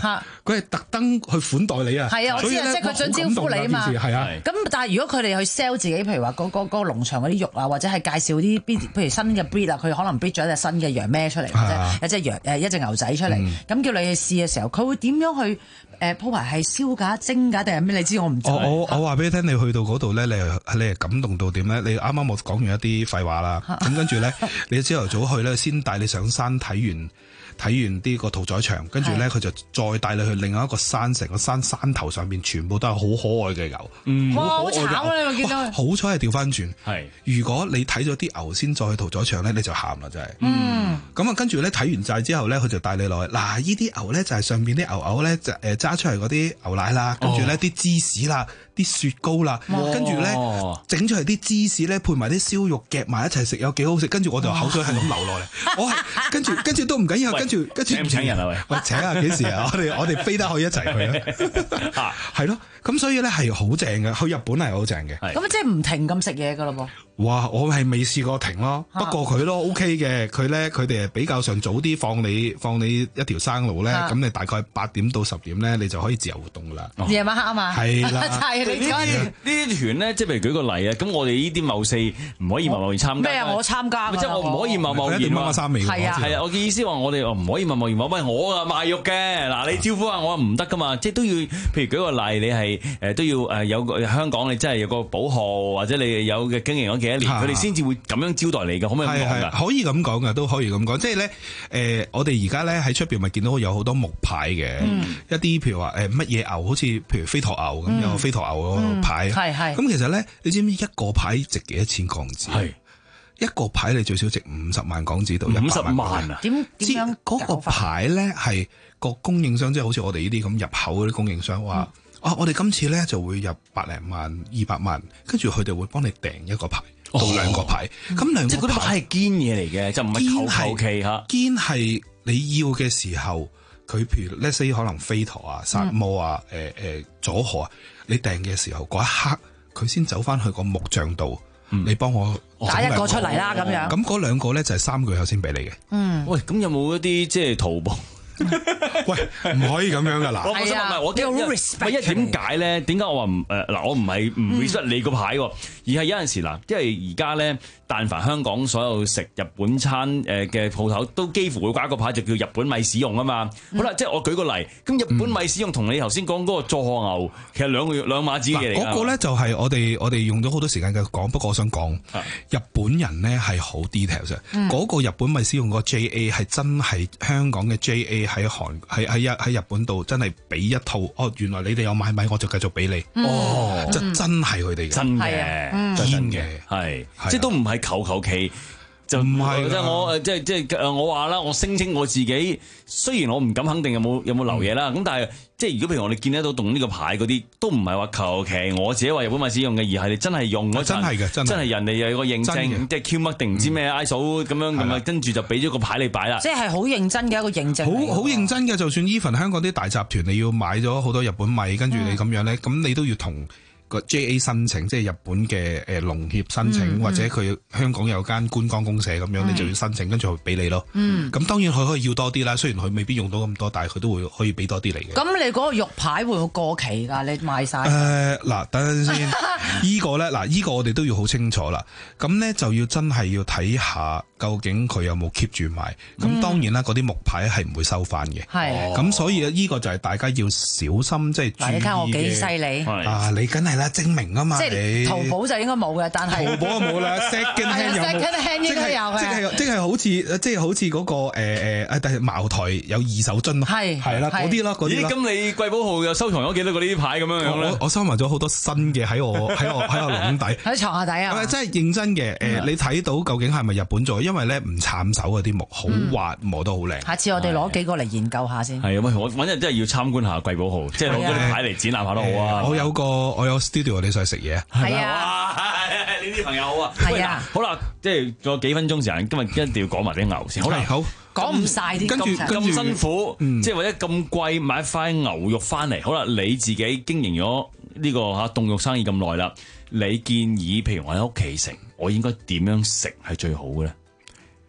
佢係特登去款待你啊。 係啊，我知啊，即係佢想招呼你啊嘛。 係啊。 咁但係如果佢哋去 sell 自己，譬如話嗰嗰嗰個農場嗰啲肉啊，或者係介紹啲邊，譬如新嘅 breed 啊，佢可能 breed 咗一隻新嘅羊咩出嚟，或者一隻羊誒一隻牛仔出嚟，咁、嗯、叫你去試嘅時候，佢會點樣去誒鋪排係燒架、蒸架定係咩？你知我唔知。我我我話俾你聽，你去到嗰度咧，你係你係感動到點咧？你啱啱我講完一啲廢話啦，咁跟住咧，你朝頭早去咧，先帶你上山睇完。睇完啲個屠宰場，跟住咧佢就再帶你去另外一個山，成個山山頭上邊全部都係好可愛嘅牛。嗯， 哇，好慘啊！你見到好彩係調翻轉。係，如果你睇咗啲牛先再去屠宰場咧，你就喊啦，真係。嗯。咁啊，跟住咧睇完晒之後咧，佢就帶你落去。嗱，呢啲牛咧就係上邊啲牛牛咧就誒揸出嚟嗰啲牛奶啦，跟住咧啲芝士啦。啲雪糕啦，跟住咧整出嚟啲芝士咧，配埋啲燒肉夾埋一齊食，有幾好食。跟住我就口水係咁流落嚟，我係跟住跟住都唔緊要，跟住跟住請唔請人啊？喂， 喂，請啊！幾時啊？我哋我哋飛得去一齊去啊！係咯，咁所以咧係好正嘅，去日本係好正嘅。 咁即係唔停咁食嘢噶咯噃？ 哇！我係未試過停咯，不過佢都 OK 嘅。佢咧佢哋係比較上早啲放你放你一條生路咧，咁你大概八點到十點咧，你就可以自由活動噶啦。 夜晚黑啊嘛， 係啦。 呢啲團咧，即係譬如舉個例啊，咁我哋呢啲貿四唔可以貿貿然參加。 咩啊？我參加， 即係我唔可以貿貿然。 一定掹衫尾。 係啊，係啊，我嘅意思話我哋唔可以貿貿然話，喂，我啊賣肉嘅，嗱你招呼下我唔得噶嘛，即係都要，譬如舉個例，你係誒都要誒有個香港你真係有個保號，或者你有嘅經營咗幾多年，佢哋先至會咁樣招待你嘅，可唔可以咁講㗎？ 可以咁講㗎，都可以咁講。即係咧誒，我哋而家咧喺出邊咪見到有好多木牌嘅，一啲譬如話誒乜嘢牛，好似譬如飛駝牛咁，有飛駝牛嗰個牌。係係。咁其實咧，你知唔知一個牌值幾多錢港紙？係一個牌你最少值五十萬港紙到一百萬。五十萬啊？點點樣？嗰個牌咧係個供應商，即係好似我哋呢啲咁入口嗰啲供應商話。啊！我哋今次咧就會入百零萬、二百萬，跟住佢哋會幫你訂一個牌到兩個牌。咁兩、哦、個牌即係嗰啲牌係堅嘢嚟嘅，就唔係求求其嚇。堅係你要嘅時候，佢譬如 let's say 可能飛駝啊、薩摩啊、誒、呃、誒佐賀啊，你訂嘅時候嗰一刻，佢先走翻去個木匠度，嗯、你幫我打一個出嚟啦咁樣。 咁嗰兩個咧就係三個月後先俾你嘅。 嗯，喂，咁有冇一啲即係淘寶？ 喂，唔可以咁樣噶嗱。 我想問，我因為點解咧？點解我話唔誒嗱？我唔係唔 respect 你個牌喎，而係有陣時嗱，因為而家咧，但凡香港所有食日本餐誒嘅鋪頭，都幾乎會掛一個牌，就叫日本米使用啊嘛。好啦，即係我舉個例，咁日本米使用同你頭先講嗰個佐賀牛，其實兩個兩碼子嘢嚟。 嗰個咧就係我哋我哋用咗好多時間嘅講，不過我想講，日本人咧係好 detail 嘅。嗰個日本米使用嗰個 J A 係真係香港嘅 J A 喺韓喺喺日喺日本度真係俾一套。哦，原來你哋有買米，我就繼續俾你。哦，就真係佢哋嘅， 真嘅，堅嘅，係，即係都唔係求求其。就唔係，即係我即係即係我話啦，我聲稱我自己，雖然我唔敢肯定有冇有冇留嘢啦，咁、嗯、但係即係如果譬如我哋見得到動呢個牌嗰啲，都唔係話求其我自己話日本米使用嘅，而係你真係用嗰陣，真係嘅，真係人哋有個認證，即係 Q 乜定唔知咩 I S O 咁樣咁啊，跟住就俾咗個牌你擺啦。 即係好認真嘅一個認證。 好好認真嘅，就算 even 香港啲大集團，你要買咗好多日本米，跟住你咁樣咧，咁、嗯、你都要同個 J A 申請，即係日本嘅誒農協申請，嗯、或者佢香港有間觀光公社咁樣，嗯、你就要申請，跟住佢俾你咯。咁、嗯、當然佢可以要多啲啦，雖然佢未必用到咁多，但係佢都會可以俾多啲你嘅。 咁你嗰個肉牌會唔會過期㗎？你賣晒？ 誒嗱，等陣先，依個咧嗱，依個我哋都要好清楚啦。咁咧就要真係要睇下究竟佢有冇 keep 住賣。咁、嗯、當然啦，嗰啲木牌係唔會收翻嘅。係。咁所以呢個就係大家要小心，即係注意嘅。 你睇我幾犀利啊！你梗係啦，證明啊嘛。 即係淘寶就應該冇嘅，但係淘寶冇啦，second hand 有冇？ second hand 應該有嘅。 即係即係好似即係好似嗰個誒誒誒，但係茅台有二手樽咯，係係啦，嗰啲咯，嗰啲。咦？咁你貴寶號又收藏咗幾多個呢啲牌咁樣樣咧？ 我我收埋咗好多新嘅喺我喺我喺我籠底， 喺床下底啊！ 係真係認真嘅誒，你睇到究竟係咪日本做？因為咧唔慘手嗰啲木，好滑，磨得好靚。 下次我哋攞幾個嚟研究下先。 係啊，喂，我揾日真係要參觀下貴寶號，即係攞嗰啲牌嚟展覽下都好啊。 我有個我有 studio， 你上去食嘢。 係啊， 呢啲朋友好啊。係啊，好啦，即係仲有幾分鐘時間，今日一定要講埋啲牛先。好啦，好講唔晒啲， 跟住咁辛苦，嗯、即係或者咁貴買塊牛肉翻嚟。好啦，你自己經營咗呢個嚇凍肉生意咁耐啦，你建議譬如我喺屋企食，我應該點樣食係最好嘅咧？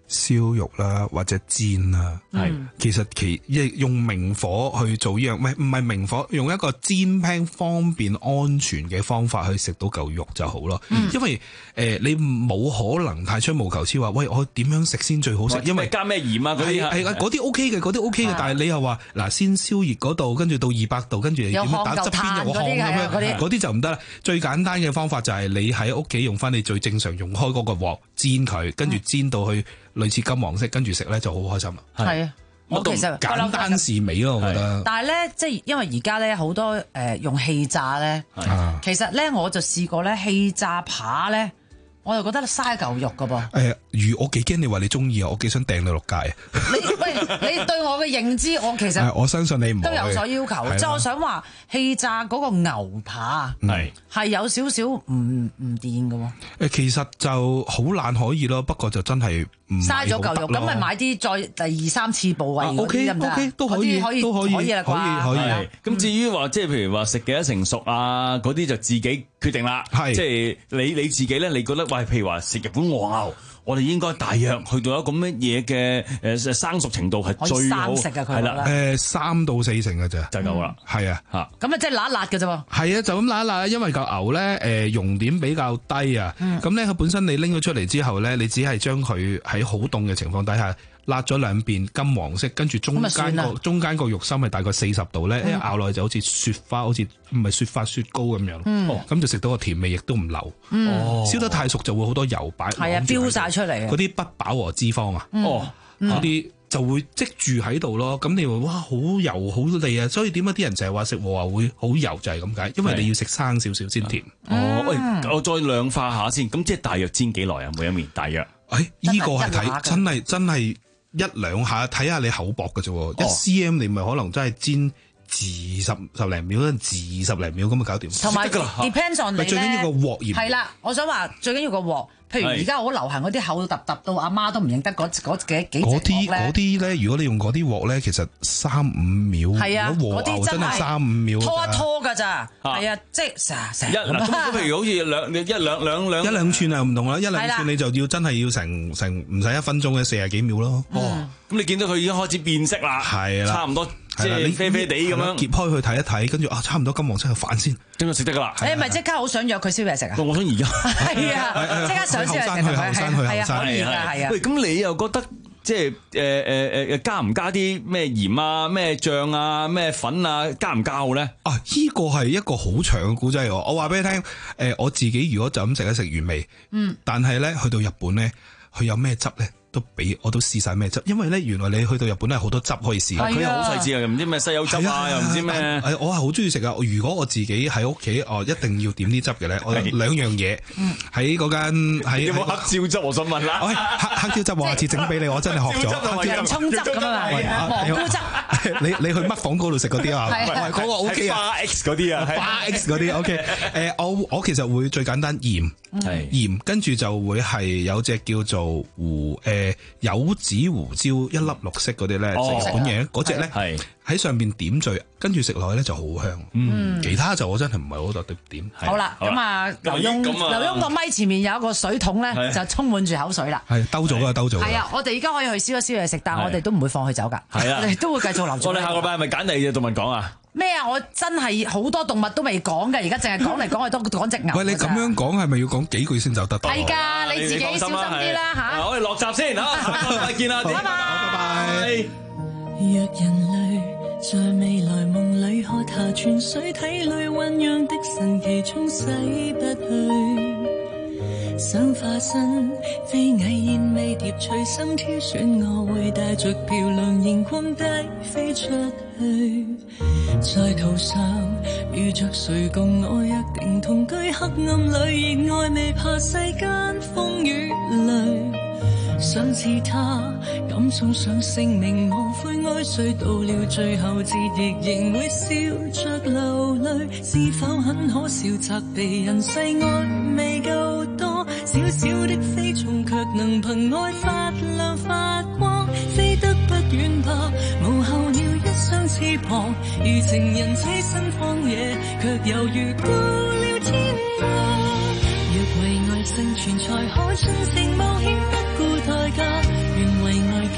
燒肉啦，或者煎啦，係、嗯、其實其用明火去做呢樣，唔係唔係明火，用一個煎 pan 方便安全嘅方法去食到嚿肉就好咯。嗯、因為誒、呃、你冇可能太出無求超話，喂我點樣食先最好食？因為加咩鹽啊嗰啲係嗰啲 OK 嘅，嗰啲 OK 嘅，但係你又話嗱先燒熱嗰度，跟住到二百度，跟住點樣打側邊有個烘咁樣，嗰啲就唔得啦。最簡單嘅方法就係你喺屋企用翻你最正常用開嗰個鑊煎佢，跟住煎到去類似金黃色，跟住食咧就好開心啦。 係啊，我其實簡單是美咯，我覺得。 但係咧，即係因為而家咧好多誒、呃、用氣炸咧，其實咧我就試過咧氣炸扒咧，我就覺得嘥嚿肉噶噃。 誒，如我幾驚你話你中意啊，我幾想掟你落街啊！ 你喂，你對我嘅認知，我其實我相信你唔都有所要求。即係我想話氣炸嗰個牛扒係係有少少唔唔掂嘅喎。 誒，其實就好懶可以咯，不過就真係唔嘥咗嚿肉，咁咪買啲再第二三次部位嗰啲得唔得？ OK， 都可以， 可以， 都可以， 可以啦， 可以，可以。 咁至於話即係譬如話食幾多成熟啊，嗰啲就自己決定啦。係即係你你自己咧，你覺得喂，譬如話食日本和牛，我哋應該大約去到一個乜嘢嘅誒生熟程度係最好？ 生食啊，佢係啦， 誒三到四成嘅啫， 就夠啦。 係啊，嚇。 咁啊，即係辣辣嘅啫喎。 係啊，就咁辣一辣，因為嚿牛咧誒熔點比較低啊。咁咧佢本身你拎咗出嚟之後咧，你只係將佢喺好凍嘅情況底下辣咗兩邊金黃色，跟住中間個中間個肉心係大概四十度咧，一咬落去就好似雪花，好似唔係雪花雪糕咁樣。咁就食到個甜味，亦都唔流。燒得太熟就會好多油擺。 係啊，飆晒出嚟。 嗰啲不飽和脂肪啊，哦，嗰啲就會積住喺度咯。咁你話哇，好油好膩啊！所以點解啲人成日話食和牛會好油就係咁解，因為你要食生少少先甜。 哦，喂，我再量化下先。咁即係大約煎幾耐啊？每一面大約？ 誒，依個係睇真係真係一兩下，睇下你厚薄嘅啫。一 cm 你咪可能真係煎自十十零秒，自十零秒咁就搞掂。 同埋 depends on 你咧， 最緊要個鑊鹽。 係啦，我想話最緊要個鑊。譬如而家好流行嗰啲厚揼揼到阿媽都唔認得嗰嗰幾幾隻鑊咧。嗰啲嗰啲咧，如果你用嗰啲鑊咧，其實三五秒。係啊，嗰啲真係三五秒。 拖一拖㗎咋？係啊，即係成成。 一嗱咁，譬如好似兩一兩兩兩一兩寸啊，唔同啦，一兩寸你就要真係要成成唔使一分鐘嘅四十幾秒咯。 哦，咁你見到佢已經開始變色啦，係啦，差唔多即係啡啡地咁樣。揭開去睇一睇，跟住啊，差唔多金黃色就反先， 咁就食得㗎啦。 你咪即刻好想約佢燒嘢食啊？ 我想而家係啊，即刻想。 後生去後生去後生， 係啊係啊。 喂，咁你又覺得即係誒誒誒加唔加啲咩鹽啊、咩醬啊、咩粉啊，加唔加好咧？ 啊，依個係一個好長嘅故仔喎。我話俾你聽，誒我自己如果就咁食一食原味，嗯，但係咧去到日本咧，佢有咩汁咧？都俾我都試晒咩汁，因為咧原來你去到日本咧好多汁可以試， 佢又好細緻啊，又唔知咩西柚汁啊，又唔知咩。 誒，我係好中意食啊！如果我自己喺屋企，哦，一定要點啲汁嘅咧，我兩樣嘢喺嗰間喺。 有冇黑椒汁？我想問啦。 黑黑椒汁我下次整俾你，我真係學咗。 洋葱汁咁啊嘛，蘑菇汁。 你你去乜房嗰度食嗰啲啊？嗰個 O K 啊。 花 X 嗰啲啊， 花 X 嗰啲 O K。誒，我我其實會最簡單鹽，鹽跟住就會係有隻叫做胡誒。誒，柚子胡椒一粒綠色嗰啲咧，即係日本嘢，嗰隻咧係喺上邊點綴，跟住食落去咧就好香。嗯，其他就我真係唔係好特別點。 好啦，咁啊，劉墉，劉墉個咪前面有一個水桶咧，就充滿住口水啦。 係兜咗啊，兜咗。係啊， 我哋而家可以去燒一燒嘢食，但係我哋都唔會放佢走㗎。係啊，我哋都會繼續留住。 我哋下個禮拜係咪揀第二隻動物講啊？ 咩啊！我真係好多動物都未講嘅，而家淨係講嚟講去都講隻牛。 喂，你咁樣講係咪要講幾句先走得到？ 係㗎，你自己小心啲啦嚇。 我哋落集先嚇，下個禮拜見啦，拜拜。拜拜。 若人類在未來夢裏喝下泉水，體裏醖釀的神奇沖洗不去。想化身飛蟻燕尾蝶，隨心挑選我會帶着漂亮熒光低飛出去。在途上遇着誰共我約定同居，黑暗裏熱愛未怕世間風雨雷。想似他敢送上性命，無悔愛誰，到了最後節亦仍會笑着流淚。是否很可笑？責備人世愛未夠多，小小的飛蟲卻能憑愛發亮發光，飛得不遠吧，無候鳥一雙翅膀，如情人棲身荒野，卻猶如到了天國。若為愛生存才可盡情冒險，不顧代價。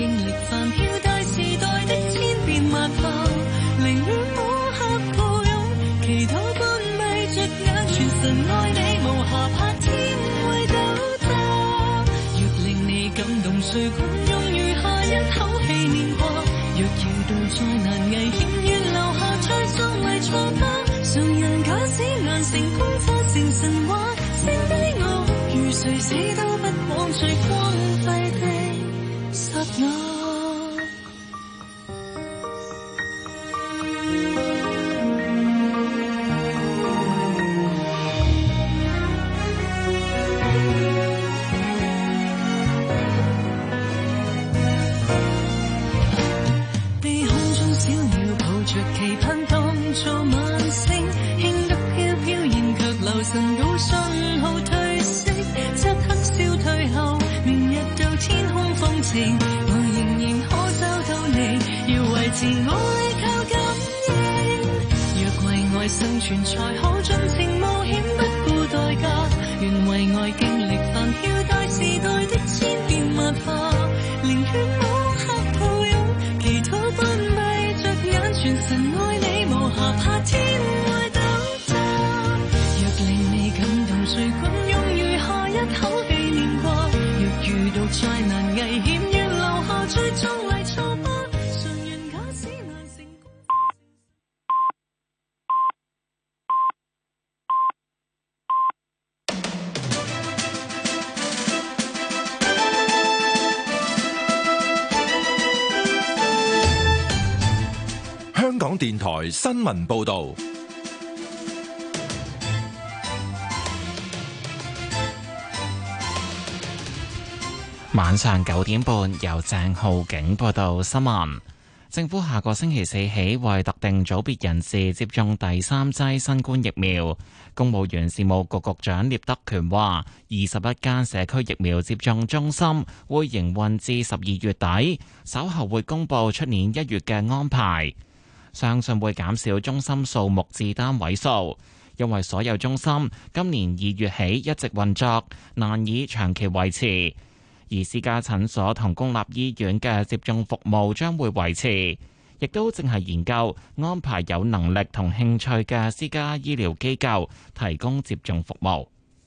經歷煩囂大時代的千變萬化，寧願摸黑抱擁，祈禱關閉着眼，全神愛你，無暇怕天會倒塌。若令你感動，誰管用餘下一口氣念掛？若遇到再難危險，願留下最壯麗錯吧。常人假使難成功，化成神話，剩低我如誰死都不枉最光輝的剎那。被空中小鳥抱着期盼當作晚星，輕得飄飄然卻留神到信號褪色，漆黑消退後明日到天空放晴，我仍然可找到你，要維持我依靠感應，若為愛生存才可盡情冒險不顧代價，願為愛經歷煩囂大時代的千變萬化，寧願摸黑抱擁，祈禱關閉着眼，全神愛你，無暇怕天會倒塌。若令你感動，誰管用餘下一口氣念掛？若遇到再難危險，願留下最壯麗錯吧。常人假使難成功。 香港電台新聞報導。 晚上九點半，由鄭浩景報道新聞。政府下個星期四起為特定組別人士接種第三劑新冠疫苗。公務員事務局局長聶德權話，二十一間社區疫苗接種中心會營運至十二月底，稍後會公佈出年一月嘅安排。相信會減少中心數目至單位數，因為所有中心今年二月起一直運作，難以長期維持。而私家診所同公立醫院嘅接種服務將會維持，亦都正係研究安排有能力同興趣嘅私家醫療機構提供接種服務。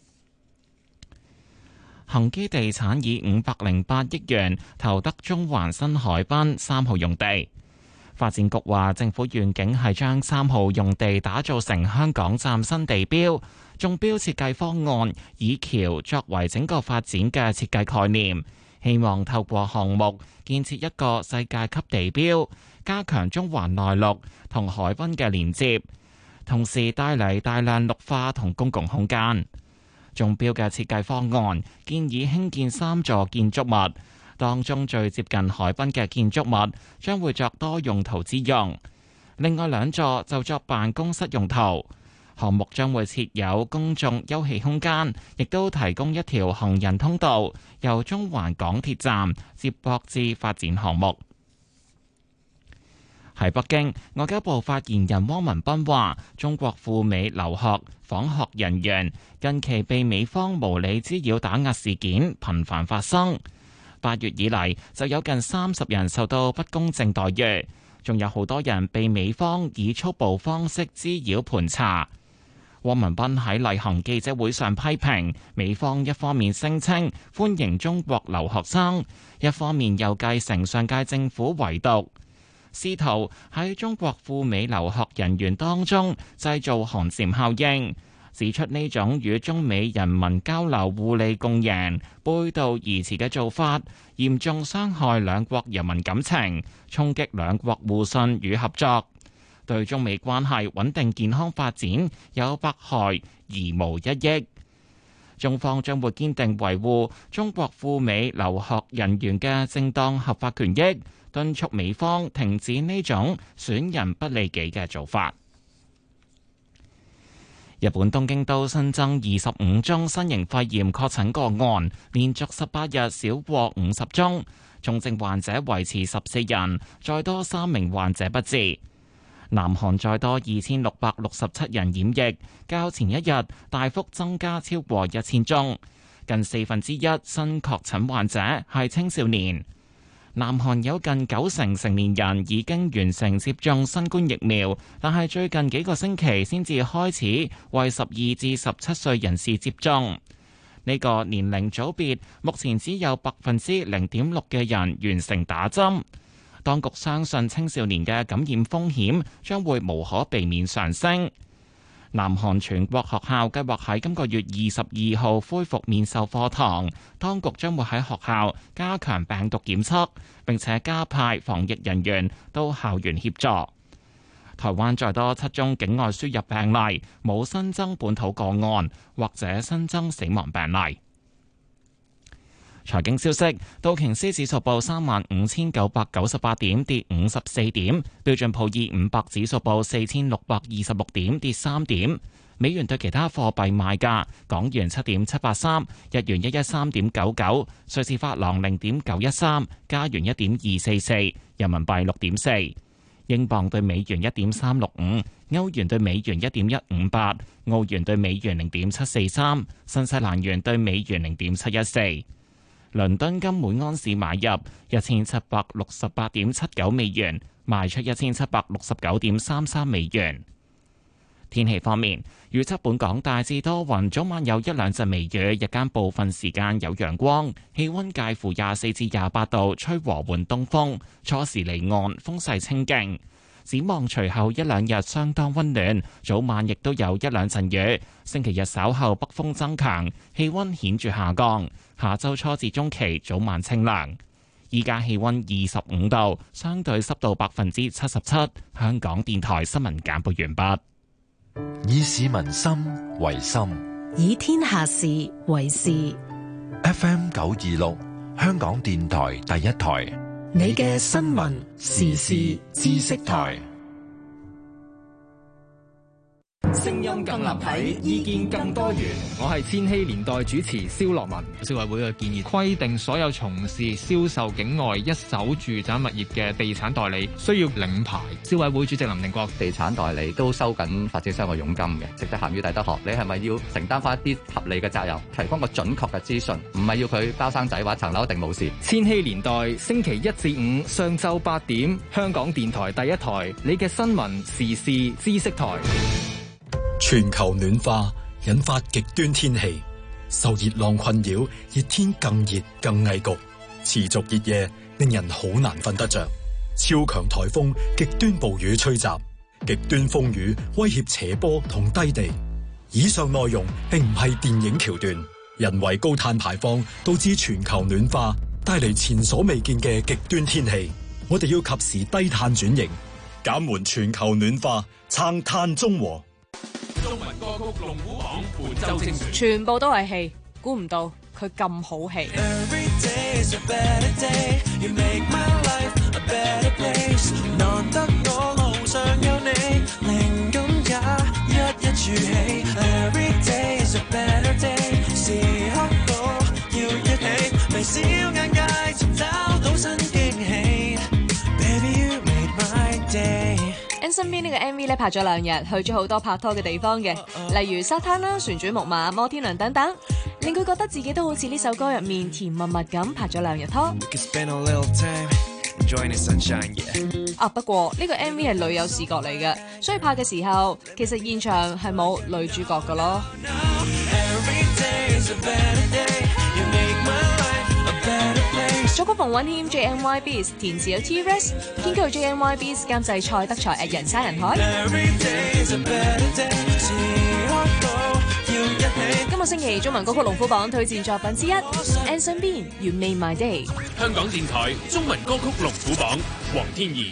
恒基地產以五百零八億元投得中環新海濱三號用地。發展局話，政府願景係將三號用地打造成香港站新地標。中標設計方案以橋作為整個發展嘅設計概念，希望透過項目建設一個世界級地標，加強中環內陸同海濱嘅連接，同時帶嚟大量綠化同公共空間。中標嘅設計方案建議興建三座建築物，當中最接近海濱嘅建築物將會作多用途之用，另外兩座就作辦公室用途。項目將會設有公眾休憩空間，亦都提供一條行人通道，由中環港鐵站接駁至發展項目。喺北京，外交部發言人汪文斌話，中國赴美留學訪學人員近期被美方無理滋擾打壓事件頻繁發生，八月以嚟就有近三十人受到不公正待遇，仲有好多人被美方以粗暴方式滋擾盤查。汪文斌喺例行記者會上批評美方一方面聲稱歡迎中國留學生，一方面又繼承上屆政府遺毒，試圖喺中國赴美留學人員當中製造寒蟬效應，指出呢種與中美人民交流互利共贏背道而馳嘅做法，嚴重傷害兩國人民感情，衝擊兩國互信與合作，對中美關係穩定健康發展有百害而無一益。中方將會堅定維護中國赴美留學人員嘅正當合法權益，敦促美方停止呢種損人不利己嘅做法。日本東京都新增二十五宗新型肺炎確診個案，連續十八日少過五十宗，重症患者維持十四人，再多三名患者不治。南韓再多二千六百六十七人染疫，較前一日大幅增加超過一千宗，近四分之一新確診患者係青少年。 南韓有近九成成年人已經完成接種新冠疫苗，但係最近幾個星期先至開始為十二至十七歲人士接種。呢個年齡組別目前只有百分之零點六嘅人完成打針。當局相信青少年嘅感染風險將會無可避免上升。南韓全國學校計劃喺今個月二十二號恢復面授課堂，當局將會喺學校加強病毒檢測，並且加派防疫人員到校園協助。台灣再多七宗境外輸入病例，冇新增本土個案或者新增死亡病例。財經消息，道瓊斯指數報三萬五千九百九十八點，跌五十四點；標準普爾五百指數報四千六百二十六點，跌三點。美元對其他貨幣賣價：港元七點七八三，日元一一三點九九，瑞士法郎零點九一三，加元一點二四四，人民幣六點四，英鎊對美元一點三六五，歐元對美元一點一五八，澳元對美元零點七四三，新西蘭元對美元零點七一四。倫敦金每安士買入一千七百六十八點七九美元，賣出一千七百六十九點三三美元。天氣方面，預測本港大致多雲，早晚有一兩陣微雨，日間部分時間有陽光，氣溫介乎廿四至廿八度，吹和緩東風，初時離岸，風勢清勁。展望隨後一兩日相當溫暖，早晚亦都有一兩陣雨。星期日稍後北風增強，氣溫顯著下降。下周初至中期早晚清涼。依家氣溫二十五度，相對濕度百分之七十七。香港電台新聞簡報完畢。 以市民心為心， 以天下事為事。 F M 九二六，香港電台第一台。 你嘅新聞時事知識台， 聲音更立體，意見更多元。我係千禧年代主持蕭樂文。消委會嘅建議規定，所有從事銷售境外一手住宅物業嘅地產代理需要領牌。消委會主席林定國： 地產代理都收緊發展商嘅佣金嘅，值得鹹魚抵得渴。你係咪要承擔翻一啲合理嘅責任，提供個準確嘅資訊，唔係要佢包生仔或者層樓一定冇事。 千禧年代星期一至五上晝八點，香港電台第一台，你嘅新聞時事知識台。 全球暖化引發極端天氣，受熱浪困擾，熱天更熱更危局，持續熱夜令人好難瞓得着。超強颱風、極端暴雨吹襲，極端風雨威脅斜坡同低地。以上內容並唔係電影橋段，人為高碳排放導致全球暖化，帶嚟前所未見嘅極端天氣。我哋要及時低碳轉型，減緩全球暖化，撐碳中和。 中文歌曲龍虎榜本周精選， 全部都係戲，估唔到佢咁好戲。難得我路上有你，靈感也一一儲起。Every day is a better day， 時刻都要一起，微笑眼界尋找到新驚喜。Baby you made my day。身邊呢個 M V 咧拍咗兩日，去咗好多拍拖嘅地方嘅，例如沙灘啦、旋轉木馬、摩天輪等等，令佢覺得自己都好似呢首歌入面甜蜜蜜咁拍咗兩日拖。啊，不過呢個 M V 係女友視角嚟嘅，所以拍嘅時候其實現場係冇女主角㗎咯。作曲馮允謙 J M Y B S， 填詞有 T-Rex， 編曲 J M Y B S， 監製蔡德才，人山人海。今個星期中文歌曲龍虎榜推薦作品之一 Anson Bean You Made My Day。 香港電台中文歌曲龍虎榜，黃天怡。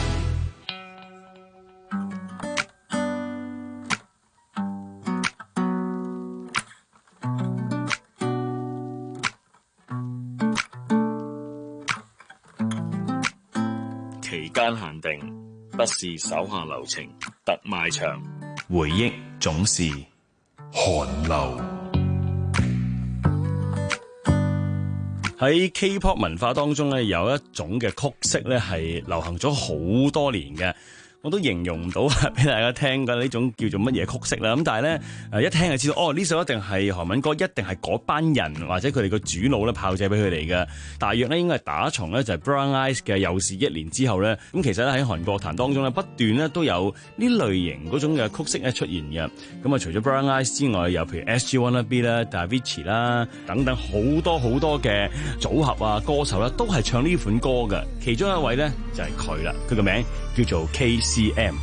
期間限定，不是手下留情，特賣場，回憶總是寒流。喺 K-pop 文化當中咧，有一種嘅曲式咧係流行咗好多年嘅。 我都形容唔到俾大家聽嘅呢種叫做乜嘢曲式啦。咁但係咧誒一聽就知道，哦呢首一定係韓文歌，一定係嗰班人或者佢哋個主腦咧炮製俾佢哋嘅。大約咧應該係打從咧就係 Brown Eyes 嘅又是一年之後咧，咁其實咧喺韓國壇當中咧不斷咧都有呢類型嗰種嘅曲式咧出現嘅。咁啊除咗 Brown Eyes 之外，又譬如 S G Wanna Be 啦、Davichi 啦等等好多好多嘅組合啊歌手啦，都係唱呢款歌嘅。其中一位咧就係佢啦，佢個名叫做 K C M。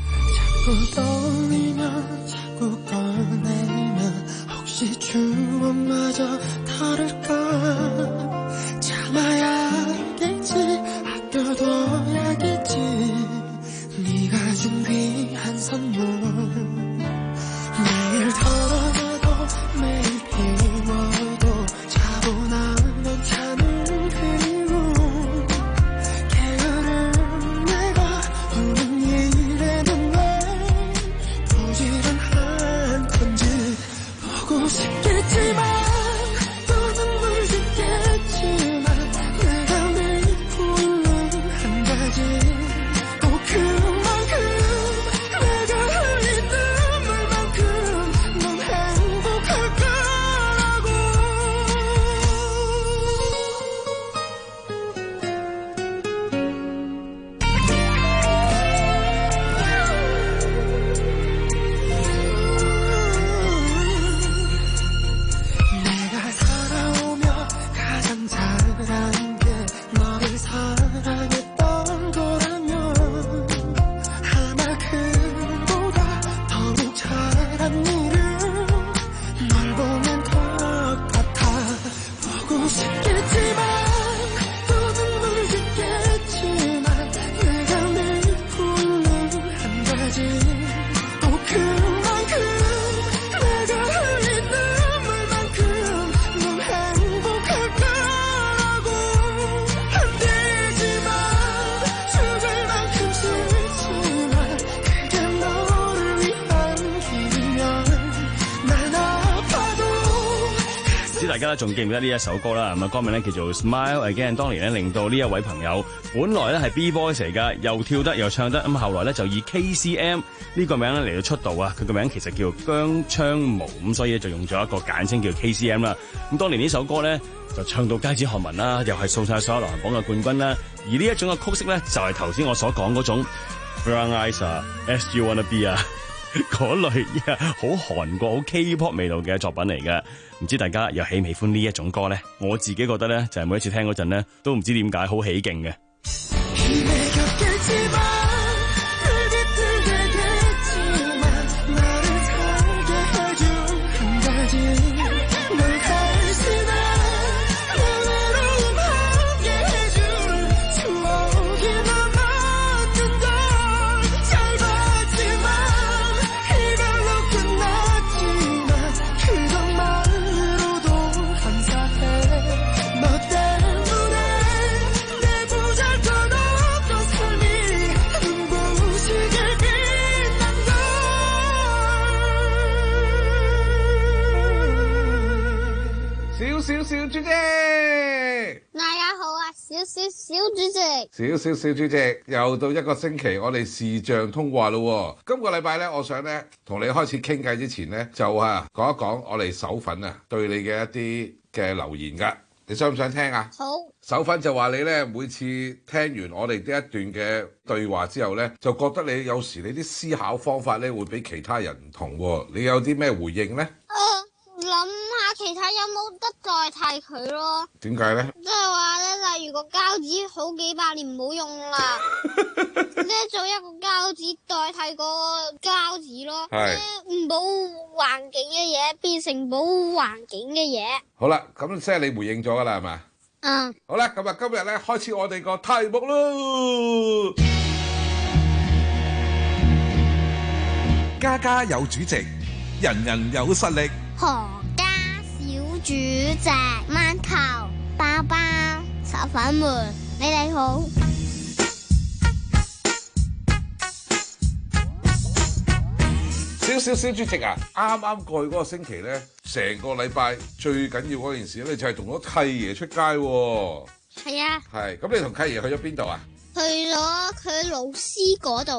大家仲記唔記得呢一首歌啦？咁啊歌名咧叫做 Smile Again， 當年咧令到呢一位朋友本來咧係 B-boy 嚟㗎，又跳得又唱得，咁後來咧就以 K C M 呢個名咧嚟到出道啊！佢個名其實叫姜昌武，咁所以咧就用咗一個簡稱叫 K C M 啦。咁當年呢首歌咧就唱到街知巷聞啦，又係掃晒所有流行榜嘅冠軍啦。而呢一種嘅曲式咧就係頭先我所講嗰種 Brown Eyes 啊、S G Wanna Be 啊嗰類好韓國好 K-pop 味道嘅作品嚟嘅。唔知大家又喜唔喜歡呢一種歌咧？我自己覺得咧，就係每一次聽嗰陣咧，都唔知點解好起勁嘅。 小主席， 大家好啊！小小小主席， 小小小主席，又到一個星期，我哋視像通話咯。今個禮拜咧，我想咧同你開始傾偈之前咧，就啊講一講我哋手粉啊對你嘅一啲嘅留言噶，你想唔想聽啊？ 好。 手粉就話你咧每次聽完我哋呢一段嘅對話之後咧，就覺得你有時你啲思考方法咧會比其他人唔同喎，你有啲咩回應咧？ 諗下其他有冇得代替佢咯？ 點解咧？ 即係話咧，例如個膠紙好幾百年唔好用啦，即係做一個膠紙代替個膠紙咯，即係唔保護環境嘅嘢變成保護環境嘅嘢。 好啦，咁即係你回應咗噶啦，係嘛？ 嗯。 好啦，咁啊今日咧開始我哋個題目咯。家家有主席，人人有實力。 何家小主席，饅頭包包炒粉們，你哋好。 小小小主席啊，啱啱過去嗰個星期咧，成個禮拜最緊要嗰件事咧就係同咗契爺出街喎。 係啊。 係，咁你同契爺去咗邊度啊？ 去咗佢老師嗰度。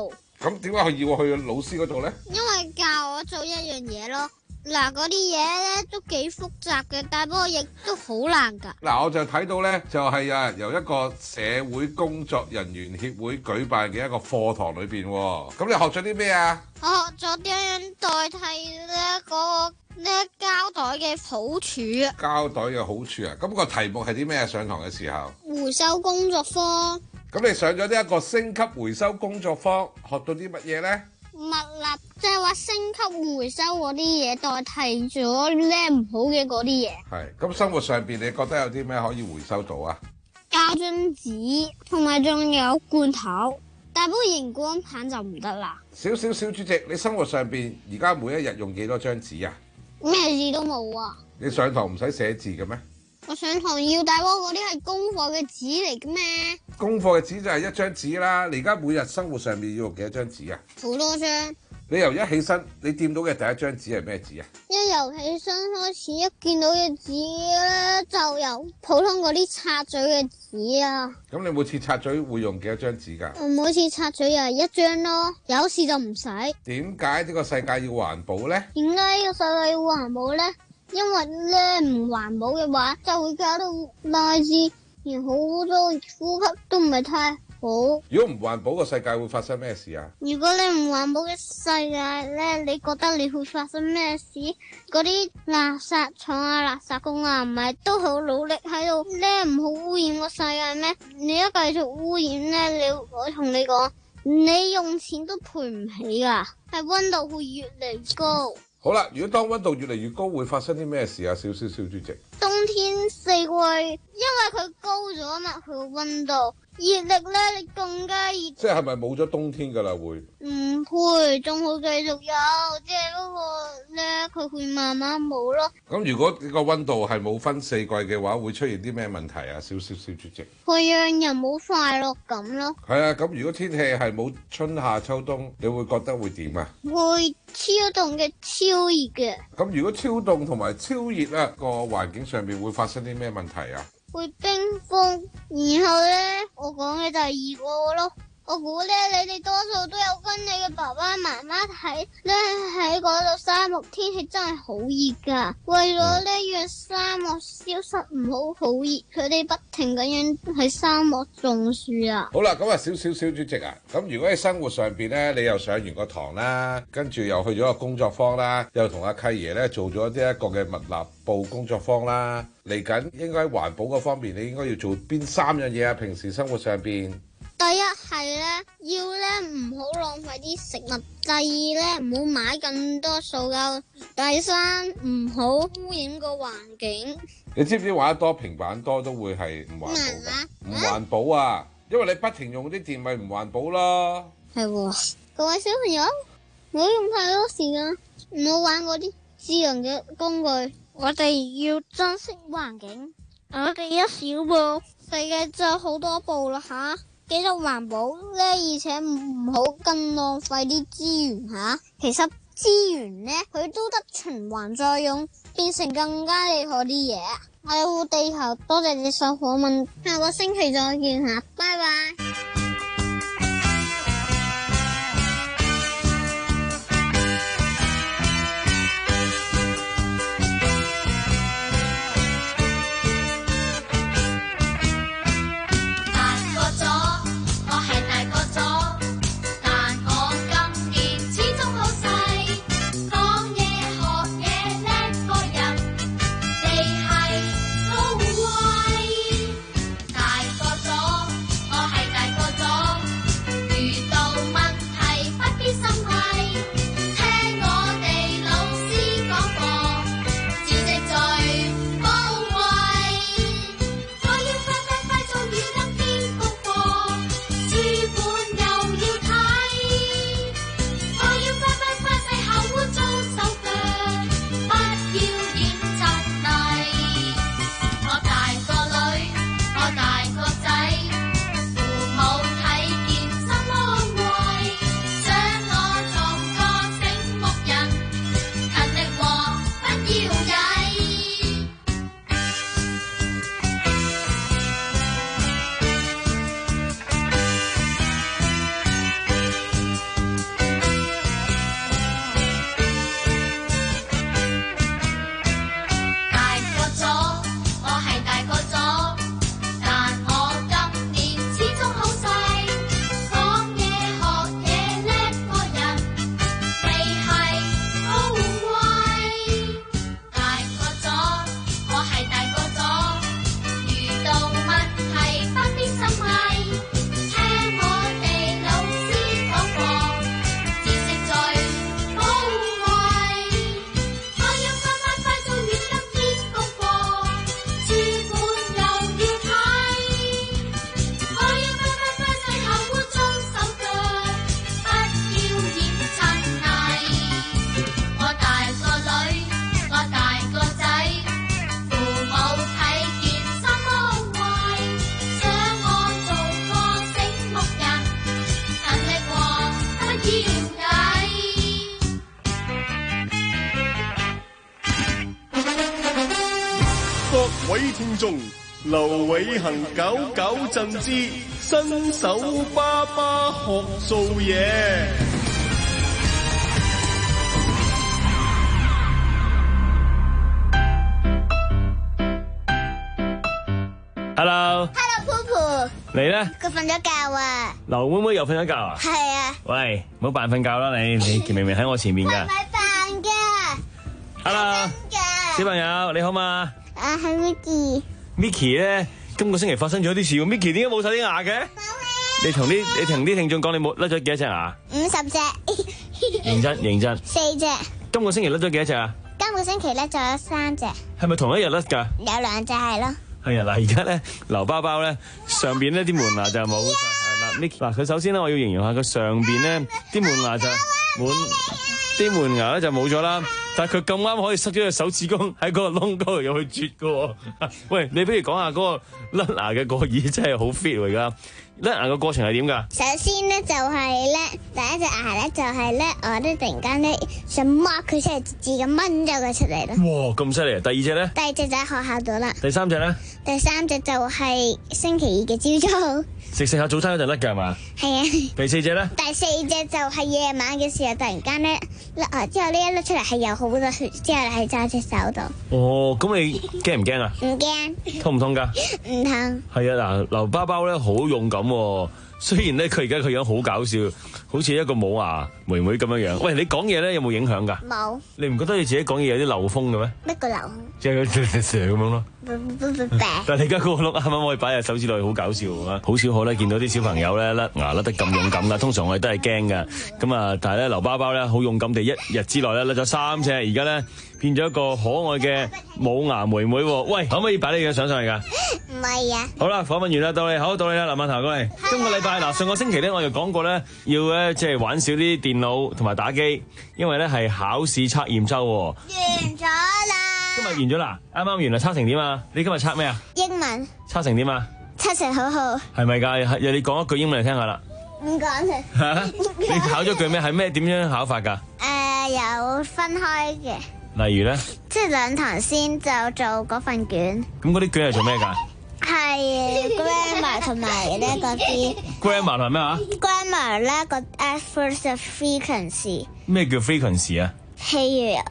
咁點解佢要我去老師嗰度咧？ 因為教我做一樣嘢咯。嗱，嗰啲嘢咧都幾複雜嘅，但不過亦都好難㗎。 嗱，我就睇到咧，就係啊，由一個社會工作人員協會舉辦嘅一個課堂裏邊喎。咁你學咗啲咩啊？ 我學咗點樣代替呢嗰個呢膠袋嘅好處啊！ 膠袋嘅好處啊！咁個題目係啲咩？上堂嘅時候， 回收工作坊。咁你上咗呢一個升級回收工作坊，學到啲乜嘢咧？ 物立即係話升級回收嗰啲嘢，代替咗咧唔好嘅嗰啲嘢。 係咁，生活上邊你覺得有啲咩可以回收到啊？ 膠樽紙同埋仲有罐頭，但不過熒光棒就唔得啦。 少少小主席，你生活上邊而家每一日用幾多張紙啊？ 咩字都冇啊！ 你上堂唔使寫字嘅咩？ 我上堂要帶嗰啲係功課嘅紙嚟嘅咩？ 功課嘅紙就係一張紙啦。你而家每日生活上面要用幾多張紙啊？ 好多張。 你由一起身，你掂到嘅第一張紙係咩紙啊？ 一由起身開始，一見到嘅紙咧，就由普通嗰啲擦嘴嘅紙啊。 咁你每次擦嘴會用幾多張紙㗎？ 我每次擦嘴又係一張咯，有時就唔使。 點解呢個世界要環保咧？ 點解呢個世界要環保咧？因為咧唔環保嘅話，就會搞到大自然好多呼吸都唔係太好。 如果唔環保，個世界會發生咩事啊？ 如果你唔環保嘅世界咧，你覺得你會發生咩事？嗰啲垃圾廠啊、垃圾工啊，唔係都好努力喺度咧，唔好污染個世界咩？你一繼續污染咧，你我同你講，你用錢都賠唔起噶，係溫度會越嚟越高。 好啦，如果當溫度越嚟越高，會發生啲咩事啊？少少小主席。 冬天四季，因為佢高咗啊嘛，佢個溫度熱力咧，你更加熱。即係咪冇咗冬天噶啦？會唔會，仲會繼續有，即係嗰個咧，佢會慢慢冇咯。 咁如果呢個溫度係冇分四季嘅話，會出現啲咩問題啊？少少小主席。 會讓人冇快樂感咯。 係啊，咁如果天氣係冇春夏秋冬，你會覺得會點啊？ 會超凍嘅，超熱嘅。 咁如果超凍同埋超熱啊，個環境上面會發生啲咩問題啊？ 會冰封，然後咧，我講嘅就係二個咯。我估咧，你哋多數都有跟你嘅爸爸媽媽睇咧，喺嗰度沙漠天氣真係好熱噶。為咗咧讓沙漠消失唔好好熱，佢哋不停咁樣喺沙漠種樹啊。 好啦，咁啊，少少小主席啊，咁如果喺生活上邊咧，你又上完個堂啦，跟住又去咗個工作坊啦，又同阿契爺咧做咗呢一個嘅物立部工作坊啦，嚟緊應該喺環保嗰方面，你應該要做邊三樣嘢啊？平時生活上邊。 第一係咧，要咧唔好浪費啲食物；第二咧，唔好買咁多塑膠；第三唔好污染個環境。 你知唔知玩得多平板多都會係唔環保㗎？唔環保啊，因為你不停用啲電咪唔環保咯。係喎，各位小朋友，唔好用太多時間，唔好玩嗰啲智能嘅工具。我哋要珍惜環境，我哋一小步，世界就好多步啦吓。記得環保咧，而且唔好更浪費啲資源吓。其實資源咧，佢都得循環再用，變成更加厲害啲嘢。愛護地球，多謝你受訪問，下個星期再見吓，拜拜。大個咗，我係大個。 聽眾，劉偉恒搞搞震之新手爸爸學做嘢。 Hello，Hello， 婆婆， 你咧？ 佢瞓咗覺啊。 劉妹妹又瞓咗覺啊？ 係啊。 喂，唔好扮瞓覺啦，你你明明喺我前面㗎。 唔係扮㗎。 Hello，小朋友你好嘛？ 啊，係 Micky。Micky 咧，今個星期發生咗啲事喎。Micky 點解冇晒啲牙嘅？你同啲你同啲聽眾講，你冇甩咗幾多隻牙？ 五十隻。 認真認真。 四隻。 今個星期甩咗幾多隻啊？ 今個星期咧仲有三隻。 係咪同一日甩㗎？ 有兩隻係咯。 係啊，嗱，而家咧劉包包咧上邊呢啲門牙就冇晒。嗱 Micky 嗱佢首先咧我要形容下佢上邊咧啲門牙就滿，啲門牙咧就冇咗啦。但係佢咁啱可以塞咗隻手指公喺嗰個窿嗰度入去啜嘅喎。喂，你不如講下嗰個甩牙嘅過程真係好 fit 喎而家。甩牙嘅過程係點㗎？ 首先咧就係咧第一隻牙咧就係咧我咧突然間咧想剝佢出嚟，自己咁掹咗佢出嚟咯。 哇，咁犀利！第二隻咧？ 第二隻就喺學校度啦。 第三隻咧？ 第三隻就係星期二嘅朝早。 食食下早餐嗰陣甩㗎係嘛？ 係啊。 第四隻咧？ 第四隻就係夜晚嘅時候，突然間咧甩牙之後呢一甩出嚟係有好多血，之後係揸隻手度。 哦，咁你驚唔驚啊？ 唔驚。 痛唔痛㗎？ 唔痛。係啊，嗱，劉包包咧好勇敢喎。雖然咧佢而家佢樣好搞笑，好似一個冇牙妹妹咁樣樣。喂，你講嘢咧有冇影響㗎？ 冇。 你唔覺得你自己講嘢有啲漏風嘅咩？ 乜個漏風？ 即係佢蛇咁樣咯。但係你而家嗰個碌啱啱可以擺喺手指內，好搞笑啊！好少可咧見到啲小朋友咧甩牙甩得咁勇敢㗎。通常我哋都係驚㗎。咁啊，但係咧劉包包咧好勇敢地一日之內咧甩咗三隻，而家咧變咗一個可愛嘅冇牙妹妹喎。喂，可唔可以擺你嘅相上嚟㗎？ 唔係啊。 好啦，訪問完啦，到你，好到你啦，林萬頭過嚟。今個禮拜嗱，上個星期咧我就講過咧，要咧即係玩少啲電腦同埋打機，因為咧係考試測驗週。 完咗啦。 今日完咗啦，啱啱完啦，測成點啊？你今日測咩啊？ 英文。 測成點啊？ 測成好好。 係咪㗎？係，你講一句英文嚟聽下啦。 唔講佢。 你考咗句咩？係咩？點樣考法㗎？ 誒，有分開嘅。 例如咧？ 即係兩堂先就做嗰份卷。 咁嗰啲卷係做咩㗎？ 係 grammar 同埋呢個啲 grammar 係咩啊 ？grammar 咧個 effort of frequency。 咩叫 frequency 啊？ 譬如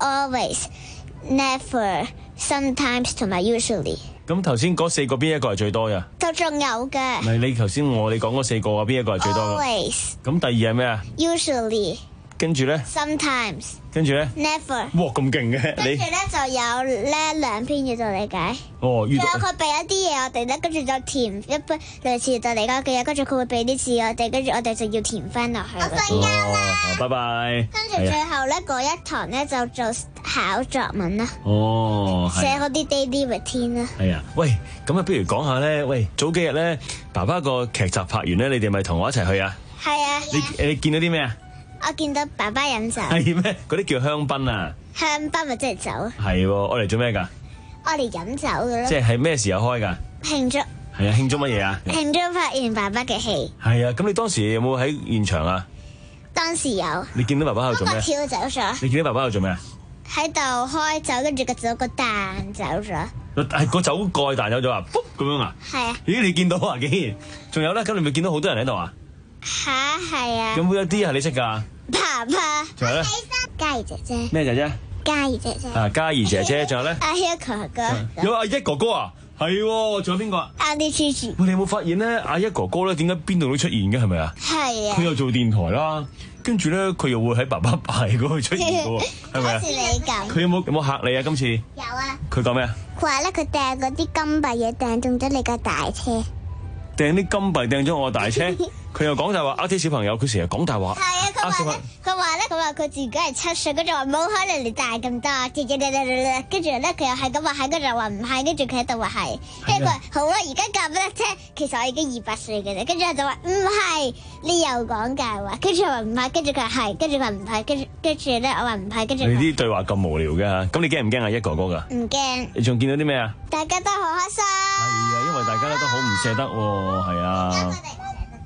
always、never、sometimes 同埋 usually。 咁頭先嗰四個邊一個係最多嘅？ 都仲有嘅。 唔係你頭先我你講嗰四個啊，邊一個係最多嘅 ？always。 咁第二係咩啊 ？usually。 跟住咧 ？sometimes。 跟住咧 ？never。 哇，咁勁嘅你！ 跟住咧就有咧兩篇要做理解。 哦，仲有佢俾一啲嘢我哋咧，跟住就填一筆類似就理解嘅嘢，跟住佢會俾啲字我哋，跟住我哋就要填翻落去。我瞓覺啦。 拜拜。 跟住最後咧嗰一堂咧就做考作文啦。 哦。 寫嗰啲 daily routine 啦。 係啊，喂，咁啊，不如講下咧，喂，早幾日咧，爸爸個劇集拍完咧，你哋咪同我一齊去啊？ 係啊。 你你見到啲咩啊？ 我見到爸爸飲酒。 係咩？嗰啲叫香檳啊。 香檳咪即係酒。 係喎，我嚟做咩㗎？ 我嚟飲酒㗎咯。 即係係咩時候開㗎？ 慶祝。 係啊，慶祝乜嘢啊？ 慶祝拍完爸爸嘅戲。 係啊，咁你當時有冇喺現場啊？ 當時有。 你見到爸爸喺度做咩？ 我跳走咗。 你見到爸爸喺度做咩啊？ 喺度開酒，跟住個酒個彈走咗。 係個酒蓋彈走咗啊！卜咁樣啊？ 係啊。 咦，你見到啊？竟然仲有咧？咁你咪見到好多人喺度啊？ 吓，係啊。 有冇一啲係你識㗎？ 爸爸。 仲有咧？ 嘉怡姐姐。 咩姐姐？ 嘉怡姐姐。 啊，嘉怡姐姐，仲有咧？ 阿一哥哥。 有阿一哥哥啊？係喎，仲有邊個啊？ 阿啲豬豬。 喂，你有冇發現咧？阿一哥哥咧，點解邊度都出現嘅？係咪啊？ 係啊。 佢又做電台啦，跟住咧佢又會喺爸爸牌嗰度出現嘅喎，係咪啊？ 好似你咁。 佢有冇有冇嚇你啊？今次有啊。 佢講咩啊？ 佢話咧，佢掟嗰啲金幣嘢掟中咗你架大車。 掟啲金幣掟咗我大車，佢又講大話，呃啲小朋友，佢成日講大話。 係啊，佢話咧，佢話咧，佢話佢自己係七歲，跟住話冇可能你大咁多，跟住咧佢又係咁話係，跟住又話唔係，跟住佢喺度話係，跟住佢話好啦，而家教俾你聽，其實我已經二百歲嘅啦，跟住我就話唔係，你又講大話，跟住話唔係，跟住佢話係，跟住佢話唔係，跟住跟住咧我話唔係，跟住。你啲對話咁無聊嘅嚇，咁你驚唔驚啊？一哥哥噶？ 唔驚。 你仲見到啲咩啊？ 大家都好開心。 係啊，因為大家咧都好唔捨得喎，係啊。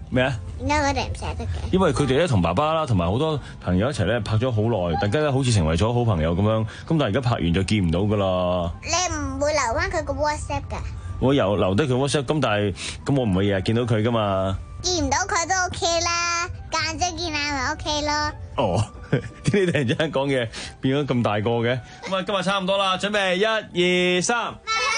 咩啊？ 點解佢哋唔捨得嘅？ 因為佢哋咧同爸爸啦，同埋好多朋友一齊咧拍咗好耐，大家咧好似成為咗好朋友咁樣。咁但係而家拍完就見唔到噶啦。 你唔會留翻佢個 WhatsApp 㗎？ 我有留低佢 WhatsApp， 咁但係咁我唔會日日見到佢噶嘛。 見唔到佢都 OK 啦，間中見下咪 OK 咯。 哦，點解突然之間講嘢變咗咁大個嘅？咁啊，今日差唔多啦，準備一二三。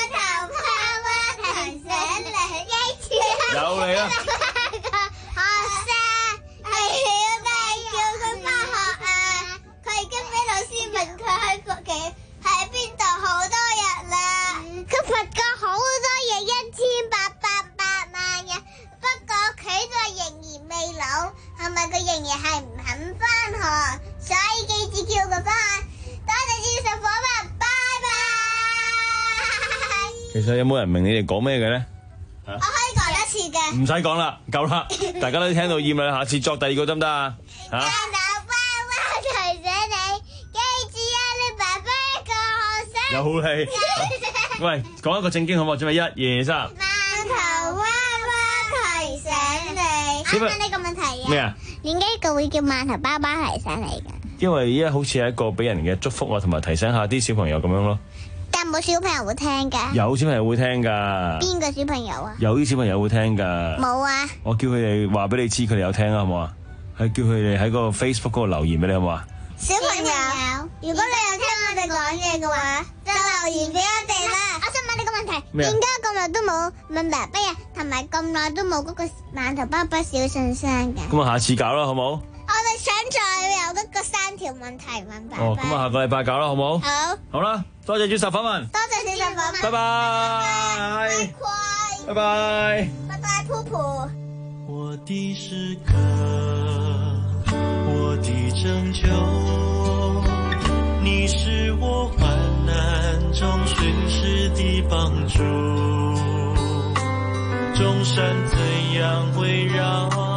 有你啦！ 學生係小弟叫佢返學啊！佢已經俾老師問佢喺屋企喺邊度好多日啦。佢罰過好多嘢，一千八百八萬日。不過佢就仍然未老，係咪佢仍然係唔肯返學？所以記住叫佢返學。多謝支持伙伴，拜拜。 其實有冇人明你哋講咩嘅咧？ 我可以講一次嘅， 唔使講啦，夠啦，大家都聽到厭啦，下次作第二個得唔得啊？嚇！ 爸爸提醒你，記住啊，你爸爸一個學生。 有氣。喂，講一個正經好唔好？準備一二三。 饅頭娃娃提醒你。啱啱呢個問題啊。咩啊？點解佢會叫饅頭爸爸提醒你㗎？ 因為依家好似係一個俾人嘅祝福啊，同埋提醒下啲小朋友咁樣咯。 但冇小朋友會聽㗎。 有小朋友會聽㗎。 邊個小朋友啊？ 有啲小朋友會聽㗎。 冇啊。 我叫佢哋話俾你知，佢哋有聽啊，好唔好啊？係叫佢哋喺個 Facebook 嗰度留言俾你，好唔好啊？ 小朋友，如果你有聽我哋講嘢嘅話，就留言俾我哋啦。我想問你個問題，點解咁耐都冇問爸爸啊？同埋咁耐都冇嗰個饅頭爸爸小信箱嘅？ 咁啊，下次搞啦，好唔好？ 我哋想再有嗰個三條問題問爸爸。 哦，咁啊，下個禮拜搞啦，好唔好？ 好。 好啦，多謝主持訪問。 多謝主持訪問。 拜拜。拜拜。 拜拜，噗噗。 我的詩歌，我的拯救，你是我患難中隨時的幫助，眾山怎樣圍繞